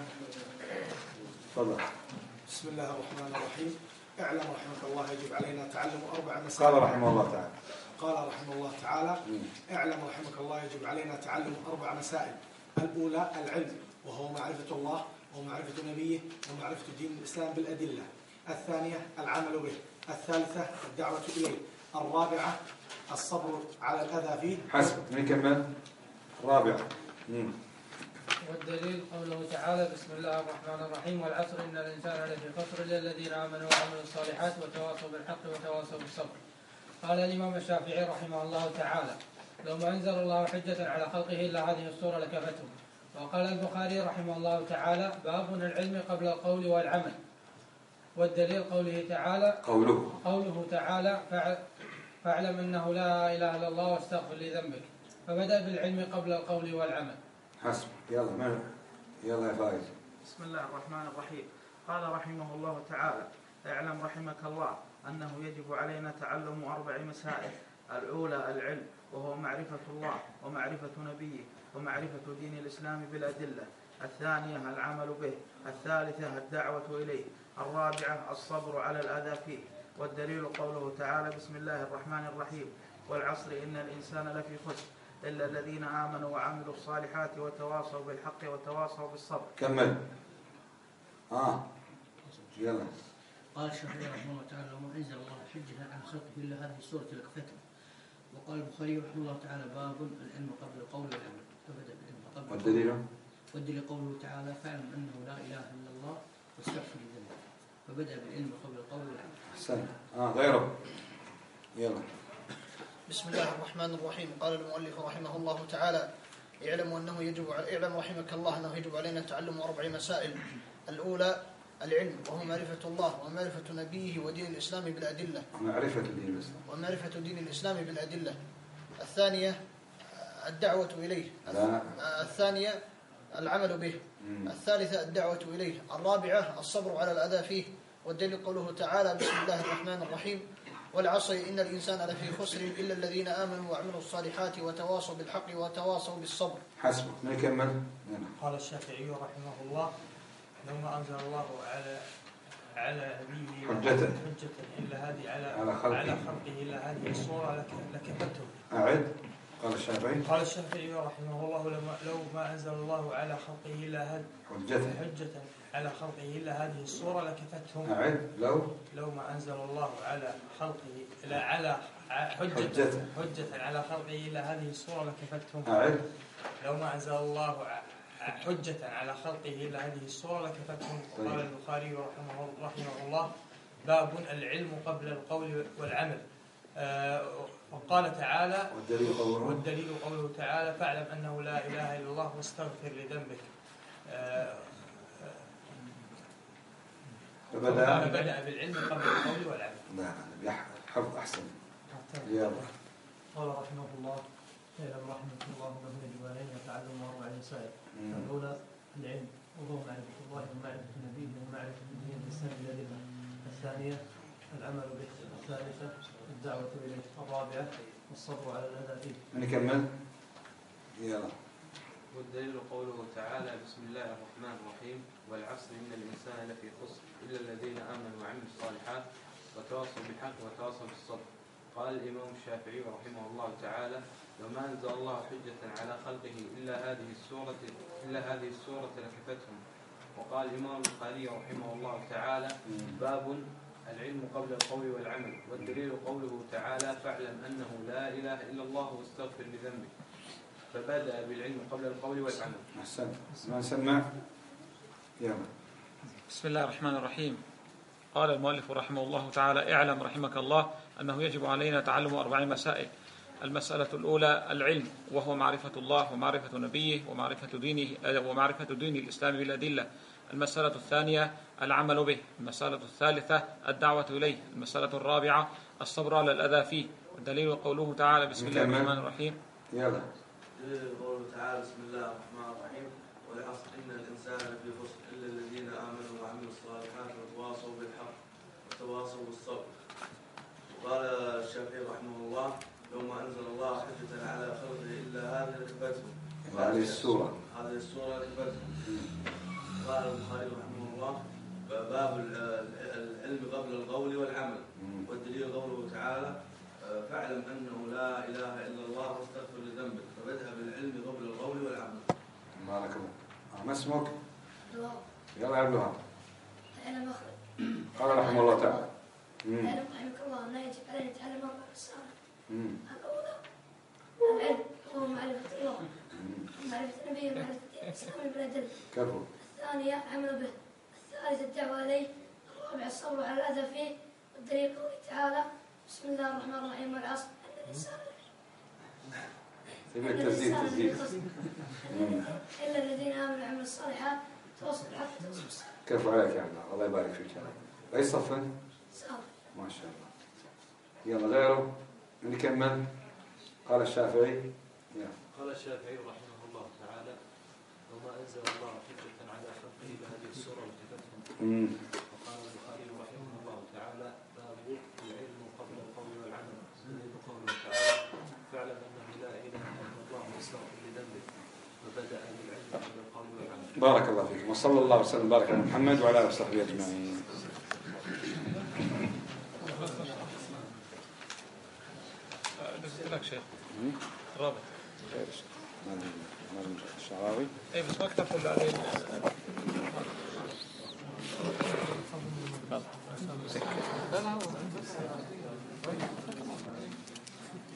تفضل. بسم الله الرحمن الرحيم. اعلم رحمك الله يجب علينا تعلم أربع مسائل. قال رحمه الله تعالى. قال رحمه الله تعالى: اعلم رحمك الله يجب علينا تعلم أربع مسائل. الأولى العلم، وهو معرفة الله ومعرفة نبيه ومعرفة دين الإسلام بالأدلة. الثانية العمل به. الثالثة الدعوة إليه. الرابعة الصبر على الأذى فيه. حسب من كمل. الرابعة. مم. والدليل قوله تعالى: بسم الله الرحمن الرحيم: والعصر إن الإنسان لفي خسر إلا الذين آمنوا وعملوا الصالحات وتواصوا بالحق وتواصوا بالصبر. قال الإمام الشافعي رحمه الله تعالى: لو ما أنزل الله حجة على خلقه إلا هذه السورة لكفتهم. وقال البخاري رحمه الله تعالى: باب العلم قبل القول والعمل. والدليل قوله تعالى قوله قوله تعالى: فاعلم أنه لا إله إلا الله واستغفر لذنبك. فبدأ بالعلم قبل القول والعمل. حسب. يلا ما يلا يا فايز. بسم الله الرحمن الرحيم. قال رحمه الله تعالى: اعلم رحمك الله أنه يجب علينا تعلم أربع مسائل. الأولى العلم، وهو معرفة الله ومعرفة نبيه ومعرفة دين الإسلام بالأدلة. الثانية العمل به. الثالثة الدعوة إليه. الرابعة الصبر على الأذى فيه. والدليل قوله تعالى: بسم الله الرحمن الرحيم: والعصر إن الإنسان لفي خسر إلا الذين آمنوا وعملوا الصالحات وتواصوا بالحق وتواصوا بالصبر. كمل. آه يلا. قال الشافعي رحمه الله تعالى: وما أنزل الله حجة عن خلقه إلا هذه السورة لكفتهم. وقال البخاري رحمه الله تعالى: باب العلم قبل القول والعمل. فبدأ بالعلم قبل. والدليل؟ والدليل قوله تعالى: فاعلم أنه لا إله إلا الله واستغفر لذنبك. فبدأ بالعلم قبل القول والعمل. أحسن. آه غيره. يلا. بسم الله الرحمن الرحيم. قال المؤلف رحمه الله تعالى: اعلم أنه يجب اعلم رحمك الله أنه يجب علينا تعلم أربع مسائل. الأولى العلم، وهو معرفة الله ومعرفة نبيه ودين الإسلام بالأدلة. معرفة دين الإسلام. ومعرفة دين الإسلام بالأدلة. الثانية الدعوة إليه. لا. الثانية العمل به. مم. الثالثة الدعوة إليه. الرابعة الصبر على الأذى فيه. والدليل قوله تعالى: بسم الله الرحمن الرحيم: والعصر إن الإنسان لفي خسر إلا الذين آمنوا وعملوا الصالحات وتواصوا بالحق وتواصوا بالصبر. حسبك. نكمل. قال الشافعي رحمه الله: لو ما أنزل الله على على نبيه حجة حجة إلا هذه على على خلقه, على خلقه إلا هذه الصورة لكفتهم. أعد. قال الشافعي قال الشافعي رحمه الله: لو ما أنزل الله على خلقه إلا هذه حجة حجة على خلقه إلا هذه الصورة لكفتهم. أعد. لو لو ما أنزل الله على خلقه إلا على حجة حجة, حجة على خلقه إلا هذه الصورة لكفتهم. أعد. لو ما أنزل الله حجة على خلقه إلا هذه الصورة لكفتهم. طيب. قال البخاري رحمه, رحمه الله: باب العلم قبل القول والعمل. آه وقال تعالى: والدليل قوله, والدليل قوله تعالى: فاعلم أنه لا إله إلا الله واستغفر لذنبك. آه فبدأ فبدأ بالعلم قبل القول والعمل. نعم حفظ أحسن. يلا. قال رحمه الله: اعلم رحمه الله انه يجب علينا تعلم اربع مسائل. الاولى العلم، وهو معرفه الله ومعرفه نبيه ومعرفه دين الاسلام بالادله. الثانيه العمل به. الثالثه الدعوه اليه. الرابعه الصبر على الاذى فيه. نكمل. يلا. والدليل قوله تعالى: بسم الله الرحمن الرحيم: والعصر إن الإنسان لفي خسر إلا الذين آمنوا وعملوا الصالحات وتواصوا بالحق وتواصوا بالصبر. قال الإمام الشافعي رحمه الله تعالى: وما أنزل الله حجة على خلقه إلا هذه السورة إلا هذه السورة لكفتهم. وقال الإمام البخاري رحمه الله تعالى: باب العلم قبل القول والعمل. والدليل قوله تعالى: فاعلم أنه لا إله إلا الله واستغفر لذنبك. فبدأ بالعلم قبل القول والعمل. أحسن. ما سمع. يلا. بسم الله الرحمن الرحيم. قال المؤلف رحمه الله تعالى: اعلم رحمك الله أنه يجب علينا تعلم أربع مسائل. المسألة الأولى العلم، وهو معرفة الله ومعرفة نبيه ومعرفة دينه ومعرفة دين الإسلام بالأدلة. المسألة الثانية العمل به. المسألة الثالثة الدعوة إليه. المسألة الرابعة الصبر على الأذى فيه. والدليل قوله تعالى: بسم الله الرحمن الرحيم. يلا. دليل قوله تعالى: بسم الله الرحمن الرحيم: والعصر إن الإنسان لفي خسر إلا الذين آمنوا وعملوا الصالحات وتواصوا بالحق وتواصوا بالصبر. وقال الشافعي رحمه الله: يوم أنزل الله حجة على خلقه إلا هذه كفتهم. هذه السورة هذه السورة كفتهم. قال البخاري رحمه الله: باب العلم قبل القول والعمل. والدليل قوله تعالى: فاعلم أنه لا إله إلا الله واستغفر لذنبك. فبدأ بالعلم قبل القول والعمل. بارك الله. ما اسمك؟ لوهاب. يلا يا لوهاب. أنا مخرج. قال رحمه الله تعالى: اعلم رحمك الله أنه يجب علينا نتعلم أربع مسائل. الأولى العلم، وهو معرفة الله ومعرفة النبي ومعرفة الدين الإسلامي بالأدلة. كفو. الثانية العمل به. الثالثة الدعوة إليه. الرابع الصبر على الأذى فيه. والدليل قوله تعالى: بسم الله الرحمن الرحيم: والعصر إن الإنسان تبي التزيد تزيد. إلا الذين آمنوا وعملوا الصالحات وتواصوا بالحق وتواصوا بالصبر. كفو عليك يا الله، الله يبارك فيك. أي صف أنت؟ سابع. ما شاء الله. يلا غيره من يكمل؟ قال الشافعي. يلا. قال الشافعي رحمه الله تعالى: وما أنزل الله حجة على خلقه بهذه السورة وكتبتهم. وقال البخاري رحمه الله تعالى: باب العلم قبل القول والعمل. دليل قوله تعالى: فاعلم أنه لا إله إلا الله واستغفر لذنبك. وبدأ بالعلم قبل القول والعمل. بارك الله فيكم، وصلى الله وسلم وبارك على محمد وعلى آله وصحبه أجمعين. لك شيخ رابط خير مازن الشعراوي. اي بس ما كتب كل عليه. لا لا